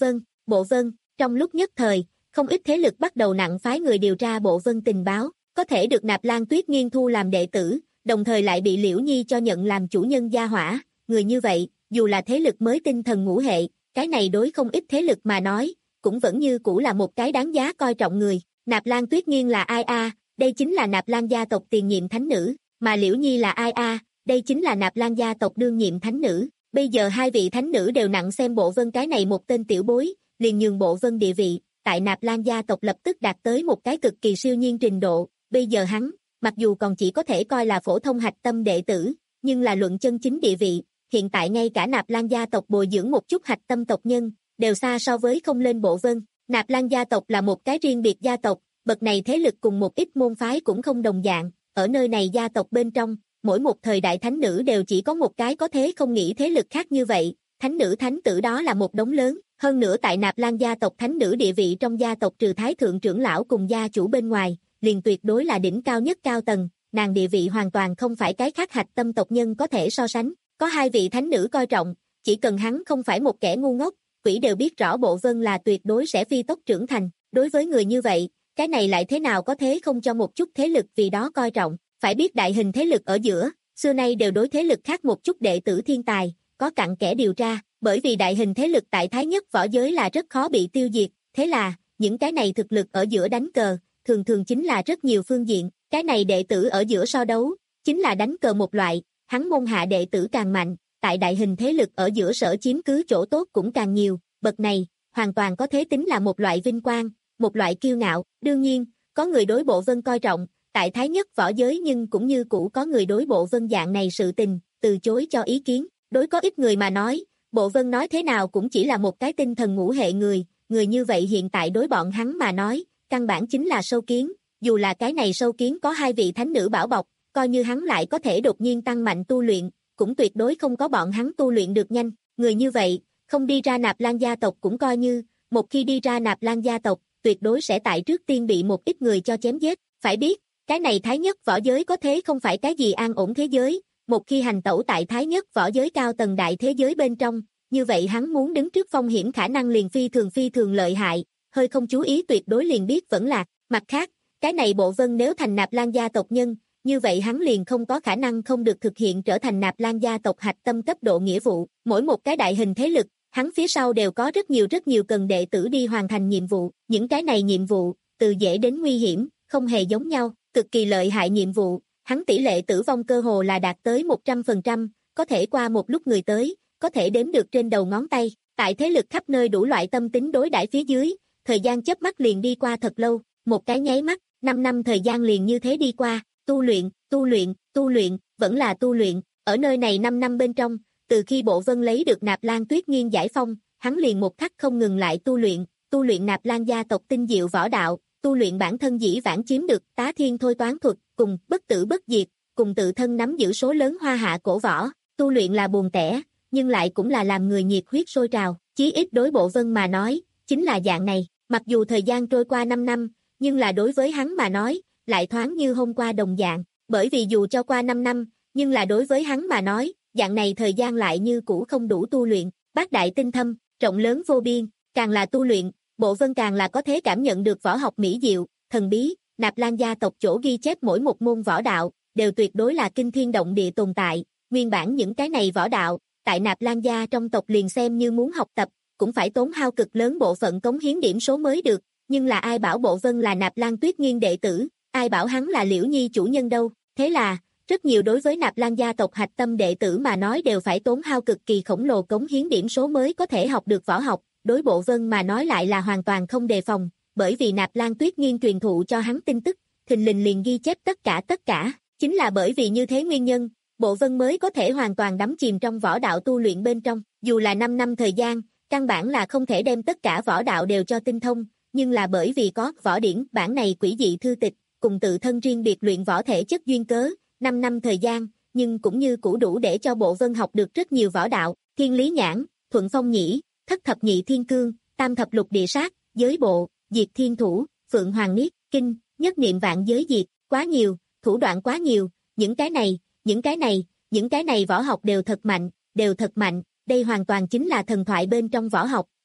S2: Bộ Vân, trong lúc nhất thời, không ít thế lực bắt đầu nặng phái người điều tra Bộ Vân tình báo, có thể được Nạp Lan Tuyết Nghiên thu làm đệ tử, đồng thời lại bị Liễu Nhi cho nhận làm chủ nhân gia hỏa, người như vậy, dù là thế lực mới tinh thần ngũ hệ, cái này đối không ít thế lực mà nói, cũng vẫn như cũ là một cái đáng giá coi trọng người. Nạp Lan Tuyết Nghiên là ai a? À? Đây chính là Nạp Lan gia tộc tiền nhiệm thánh nữ, mà Liễu Nhi là ai a? À? Đây chính là Nạp Lan gia tộc đương nhiệm thánh nữ. Bây giờ hai vị thánh nữ đều nặng xem Bộ Vân cái này một tên tiểu bối, liền nhường Bộ Vân địa vị, tại Nạp Lan gia tộc lập tức đạt tới một cái cực kỳ siêu nhiên trình độ. Bây giờ hắn, mặc dù còn chỉ có thể coi là phổ thông hạch tâm đệ tử, nhưng là luận chân chính địa vị, hiện tại ngay cả Nạp Lan gia tộc bồi dưỡng một chút hạch tâm tộc nhân, đều xa so với không lên Bộ Vân. Nạp Lan gia tộc là một cái riêng biệt gia tộc, bậc này thế lực cùng một ít môn phái cũng không đồng dạng, ở nơi này gia tộc bên trong, mỗi một thời đại thánh nữ đều chỉ có một cái có thế không nghĩ thế lực khác như vậy, thánh nữ thánh tử đó là một đống lớn, hơn nữa tại Nạp Lan gia tộc thánh nữ địa vị trong gia tộc trừ thái thượng trưởng lão cùng gia chủ bên ngoài, liền tuyệt đối là đỉnh cao nhất cao tầng, nàng địa vị hoàn toàn không phải cái khác hạch tâm tộc nhân có thể so sánh, có hai vị thánh nữ coi trọng, chỉ cần hắn không phải một kẻ ngu ngốc, quỷ đều biết rõ Bộ Vân là tuyệt đối sẽ phi tốc trưởng thành, đối với người như vậy, cái này lại thế nào có thế không cho một chút thế lực vì đó coi trọng, phải biết đại hình thế lực ở giữa, xưa nay đều đối thế lực khác một chút đệ tử thiên tài, có cặn kẽ điều tra, bởi vì đại hình thế lực tại Thái Nhất võ giới là rất khó bị tiêu diệt, thế là, những cái này thực lực ở giữa đánh cờ, thường thường chính là rất nhiều phương diện, cái này đệ tử ở giữa so đấu, chính là đánh cờ một loại, hắn môn hạ đệ tử càng mạnh, tại đại hình thế lực ở giữa sở chiếm cứ chỗ tốt cũng càng nhiều, bậc này, hoàn toàn có thế tính là một loại vinh quang, một loại kiêu ngạo, đương nhiên, có người đối Bộ Vân coi trọng, tại Thái Nhất võ giới nhưng cũng như cũ có người đối Bộ Vân dạng này sự tình, từ chối cho ý kiến, đối có ít người mà nói, Bộ Vân nói thế nào cũng chỉ là một cái tinh thần ngũ hệ người, người như vậy hiện tại đối bọn hắn mà nói, căn bản chính là sâu kiến, dù là cái này sâu kiến có hai vị thánh nữ bảo bọc, coi như hắn lại có thể đột nhiên tăng mạnh tu luyện, cũng tuyệt đối không có bọn hắn tu luyện được nhanh, người như vậy, không đi ra Nạp Lan gia tộc cũng coi như, một khi đi ra Nạp Lan gia tộc, tuyệt đối sẽ tại trước tiên bị một ít người cho chém giết, phải biết, cái này Thái Nhất võ giới có thế không phải cái gì an ổn thế giới, một khi hành tẩu tại Thái Nhất võ giới cao tầng đại thế giới bên trong, như vậy hắn muốn đứng trước phong hiểm khả năng liền phi thường phi thường lợi hại, hơi không chú ý tuyệt đối liền biết vẫn lạc, mặt khác, cái này Bộ Vân nếu thành Nạp Lan gia tộc nhân, như vậy hắn liền không có khả năng không được thực hiện trở thành Nạp Lan gia tộc hạch tâm cấp độ nghĩa vụ, mỗi một cái đại hình thế lực, hắn phía sau đều có rất nhiều rất nhiều cần đệ tử đi hoàn thành nhiệm vụ, những cái này nhiệm vụ, từ dễ đến nguy hiểm, không hề giống nhau, cực kỳ lợi hại nhiệm vụ, hắn tỷ lệ tử vong cơ hồ là đạt tới một trăm phần trăm, có thể qua một lúc người tới, có thể đếm được trên đầu ngón tay, tại thế lực khắp nơi đủ loại tâm tính đối đãi phía dưới, thời gian chớp mắt liền đi qua thật lâu, một cái nháy mắt, năm năm thời gian liền như thế đi qua, tu luyện, tu luyện, tu luyện, vẫn là tu luyện, ở nơi này năm năm bên trong, từ khi Bộ Vân lấy được Nạp Lan Tuyết Nghiên giải phong, hắn liền một khắc không ngừng lại tu luyện, tu luyện Nạp Lan gia tộc tinh diệu võ đạo, tu luyện bản thân dĩ vãng chiếm được tá thiên thôi toán thuật, cùng bất tử bất diệt, cùng tự thân nắm giữ số lớn hoa hạ cổ võ, tu luyện là buồn tẻ, nhưng lại cũng là làm người nhiệt huyết sôi trào, chí ít đối Bộ Vân mà nói, chính là dạng này, mặc dù thời gian trôi qua năm năm, nhưng là đối với hắn mà nói, lại thoáng như hôm qua đồng dạng, bởi vì dù cho qua năm năm, nhưng là đối với hắn mà nói, dạng này thời gian lại như cũ không đủ tu luyện, bát đại tinh thâm, rộng lớn vô biên, càng là tu luyện, Bộ Vân càng là có thể cảm nhận được võ học mỹ diệu, thần bí, Nạp Lan gia tộc chỗ ghi chép mỗi một môn võ đạo, đều tuyệt đối là kinh thiên động địa tồn tại, nguyên bản những cái này võ đạo, tại Nạp Lan gia trong tộc liền xem như muốn học tập, cũng phải tốn hao cực lớn bộ phận cống hiến điểm số mới được, nhưng là ai bảo Bộ Vân là Nạp Lan Tuyết Nghiên đệ tử, ai bảo hắn là Liễu Nhi chủ nhân đâu, thế là, rất nhiều đối với Nạp Lan gia tộc hạch tâm đệ tử mà nói đều phải tốn hao cực kỳ khổng lồ cống hiến điểm số mới có thể học được võ học, đối Bộ Vân mà nói lại là hoàn toàn không đề phòng, bởi vì Nạp Lan Tuyết Nghiên truyền thụ cho hắn tin tức, thình lình liền ghi chép tất cả tất cả, chính là bởi vì như thế nguyên nhân, Bộ Vân mới có thể hoàn toàn đắm chìm trong võ đạo tu luyện bên trong, dù là năm năm thời gian, căn bản là không thể đem tất cả võ đạo đều cho tinh thông, nhưng là bởi vì có võ điển bản này quỷ dị thư tịch, cùng tự thân riêng biệt luyện võ thể chất duyên cớ, năm năm thời gian, nhưng cũng như cũ đủ để cho Bộ Vân học được rất nhiều võ đạo, Thiên Lý Nhãn, Thuận Phong Nhĩ, Thất Thập Nhị Thiên Cương, Tam Thập Lục Địa Sát, Giới Bộ, Diệt Thiên Thủ, Phượng Hoàng Niết, Kinh, Nhất Niệm Vạn Giới Diệt, quá nhiều, thủ đoạn quá nhiều, những cái này, những cái này, những cái này võ học đều thật mạnh, đều thật mạnh, đây hoàn toàn chính là thần thoại bên trong võ học,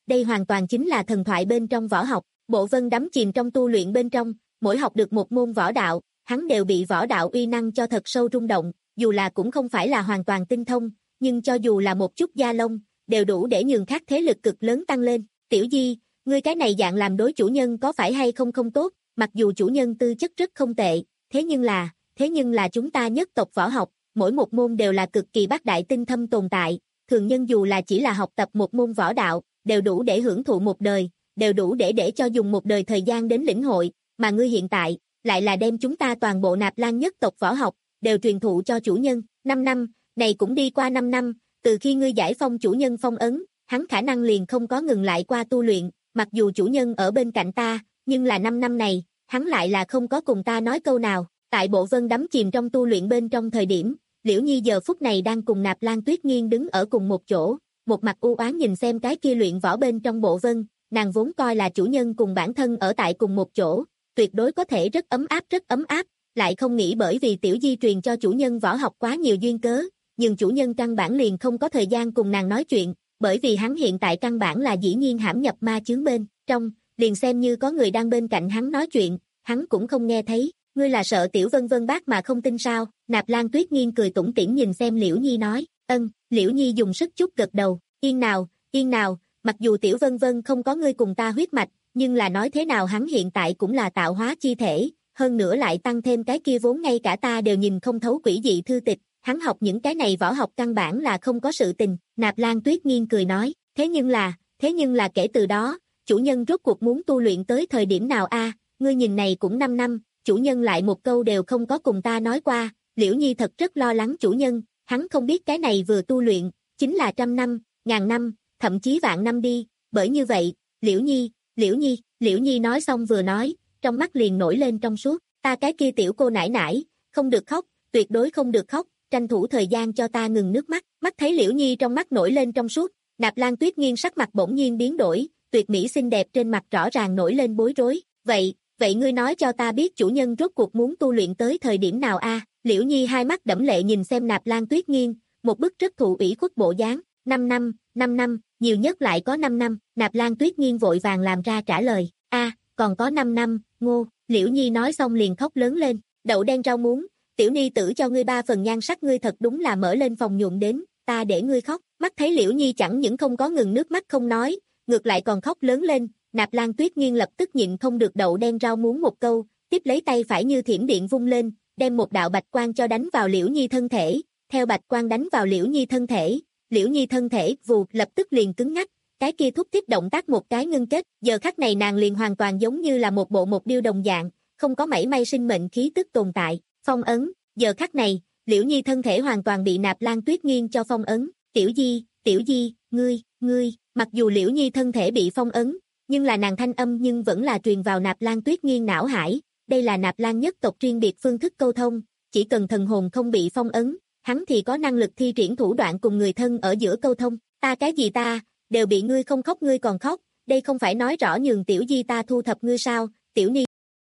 S2: đây hoàn toàn chính là thần thoại bên trong võ học. Bộ Vân đắm chìm trong tu luyện bên trong, mỗi học được một môn võ đạo, hắn đều bị võ đạo uy năng cho thật sâu rung động, dù là cũng không phải là hoàn toàn tinh thông, nhưng cho dù là một chút da lông, đều đủ để nhường khác thế lực cực lớn tăng lên. Tiểu Di, ngươi cái này dạng làm đối chủ nhân có phải hay không không tốt, mặc dù chủ nhân tư chất rất không tệ, thế nhưng là, thế nhưng là chúng ta nhất tộc võ học, mỗi một môn đều là cực kỳ bác đại tinh thâm tồn tại, thường nhân dù là chỉ là học tập một môn võ đạo, đều đủ để hưởng thụ một đời, đều đủ để để cho dùng một đời thời gian đến lĩnh hội, mà ngươi hiện tại, lại là đem chúng ta toàn bộ Nạp Lan nhất tộc võ học, đều truyền thụ cho chủ nhân. Năm năm, này cũng đi qua năm năm, từ khi ngươi giải phong chủ nhân phong ấn, hắn khả năng liền không có ngừng lại qua tu luyện, mặc dù chủ nhân ở bên cạnh ta, nhưng là năm năm này, hắn lại là không có cùng ta nói câu nào. Tại Bộ Vân đắm chìm trong tu luyện bên trong thời điểm, Liễu Nhi giờ phút này đang cùng Nạp Lan Tuyết Nghiên đứng ở cùng một chỗ, một mặt u oán nhìn xem cái kia luyện võ bên trong Bộ Vân, nàng vốn coi là chủ nhân cùng bản thân ở tại cùng một chỗ, tuyệt đối có thể rất ấm áp rất ấm áp, lại không nghĩ bởi vì Tiểu Di truyền cho chủ nhân võ học quá nhiều duyên cớ, nhưng chủ nhân căn bản liền không có thời gian cùng nàng nói chuyện, bởi vì hắn hiện tại căn bản là dĩ nhiên hãm nhập ma chướng bên trong, liền xem như có người đang bên cạnh hắn nói chuyện, hắn cũng không nghe thấy. Ngươi là sợ Tiểu Vân Vân bác mà không tin sao? Nạp Lan Tuyết Nghiên cười tủm tỉm nhìn xem Liễu Nhi nói, ân. Liễu Nhi dùng sức chút gật đầu, yên nào, yên nào, mặc dù Tiểu Vân Vân không có ngươi cùng ta huyết mạch, nhưng là nói thế nào hắn hiện tại cũng là tạo hóa chi thể, hơn nữa lại tăng thêm cái kia vốn ngay cả ta đều nhìn không thấu quỷ dị thư tịch, hắn học những cái này võ học căn bản là không có sự tình. Nạp Lan Tuyết Nghiên cười nói, thế nhưng là, thế nhưng là kể từ đó, chủ nhân rốt cuộc muốn tu luyện tới thời điểm nào a? Ngươi nhìn này cũng năm năm, chủ nhân lại một câu đều không có cùng ta nói qua. Liễu Nhi thật rất lo lắng chủ nhân, hắn không biết cái này vừa tu luyện, chính là trăm năm, ngàn năm, thậm chí vạn năm đi, bởi như vậy, Liễu Nhi, Liễu Nhi, Liễu Nhi nói xong vừa nói, trong mắt liền nổi lên trong suốt, ta cái kia tiểu cô nãi nãi, không được khóc, tuyệt đối không được khóc, tranh thủ thời gian cho ta ngừng nước mắt. Mắt thấy Liễu Nhi trong mắt nổi lên trong suốt, Nạp Lan Tuyết Nghiên sắc mặt bỗng nhiên biến đổi, tuyệt mỹ xinh đẹp trên mặt rõ ràng nổi lên bối rối, vậy, vậy ngươi nói cho ta biết chủ nhân rốt cuộc muốn tu luyện tới thời điểm nào a? Liễu Nhi hai mắt đẫm lệ nhìn xem Nạp Lan Tuyết Nghiên, một bức rất thụ ủy khuất bộ dáng. Năm năm, năm năm, nhiều nhất lại có năm năm. Nạp Lan Tuyết Nghiên vội vàng làm ra trả lời, a, còn có năm năm, ngô. Liễu Nhi nói xong liền khóc lớn lên, đậu đen rau muống, tiểu ni tử cho ngươi ba phần nhan sắc ngươi thật đúng là mở lên phòng nhuộm đến, ta để ngươi khóc. Mắt thấy Liễu Nhi chẳng những không có ngừng nước mắt không nói, ngược lại còn khóc lớn lên, Nạp Lan Tuyết Nghiên lập tức nhịn không được đậu đen rau muống một câu, tiếp lấy tay phải như thiểm điện vung lên, đem một đạo bạch quang cho đánh vào Liễu Nhi thân thể, theo bạch quang đánh vào Liễu Nhi thân thể, Liễu Nhi thân thể vù lập tức liền cứng ngắc, cái kia thúc tiếp động tác một cái ngưng kết, giờ khắc này nàng liền hoàn toàn giống như là một bộ một điêu đồng dạng, không có mảy may sinh mệnh khí tức tồn tại. Phong ấn, giờ khắc này, Liễu Nhi thân thể hoàn toàn bị Nạp Lan Tuyết Nghiên cho phong ấn. Tiểu Di, Tiểu Di, ngươi, ngươi, mặc dù Liễu Nhi thân thể bị phong ấn, nhưng là nàng thanh âm nhưng vẫn là truyền vào Nạp Lan Tuyết Nghiên não hải, đây là Nạp Lan nhất tộc riêng biệt phương thức câu thông, chỉ cần thần hồn không bị phong ấn, hắn thì có năng lực thi triển thủ đoạn cùng người thân ở giữa câu thông. Ta cái gì ta, đều bị ngươi không khóc ngươi còn khóc, đây không phải nói rõ nhường Tiểu Di ta thu thập ngươi sao? Tiểu Ni.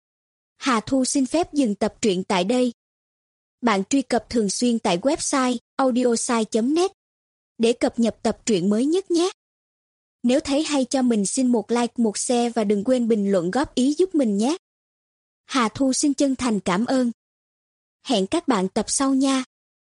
S3: Hà Thu xin phép dừng tập truyện tại đây. Bạn truy cập thường xuyên tại website audiosai chấm net để cập nhật tập truyện mới nhất nhé. Nếu thấy hay cho mình xin một like, một share và đừng quên bình luận góp ý giúp mình nhé. Hà Thu xin chân thành cảm ơn. Hẹn các bạn tập sau nha.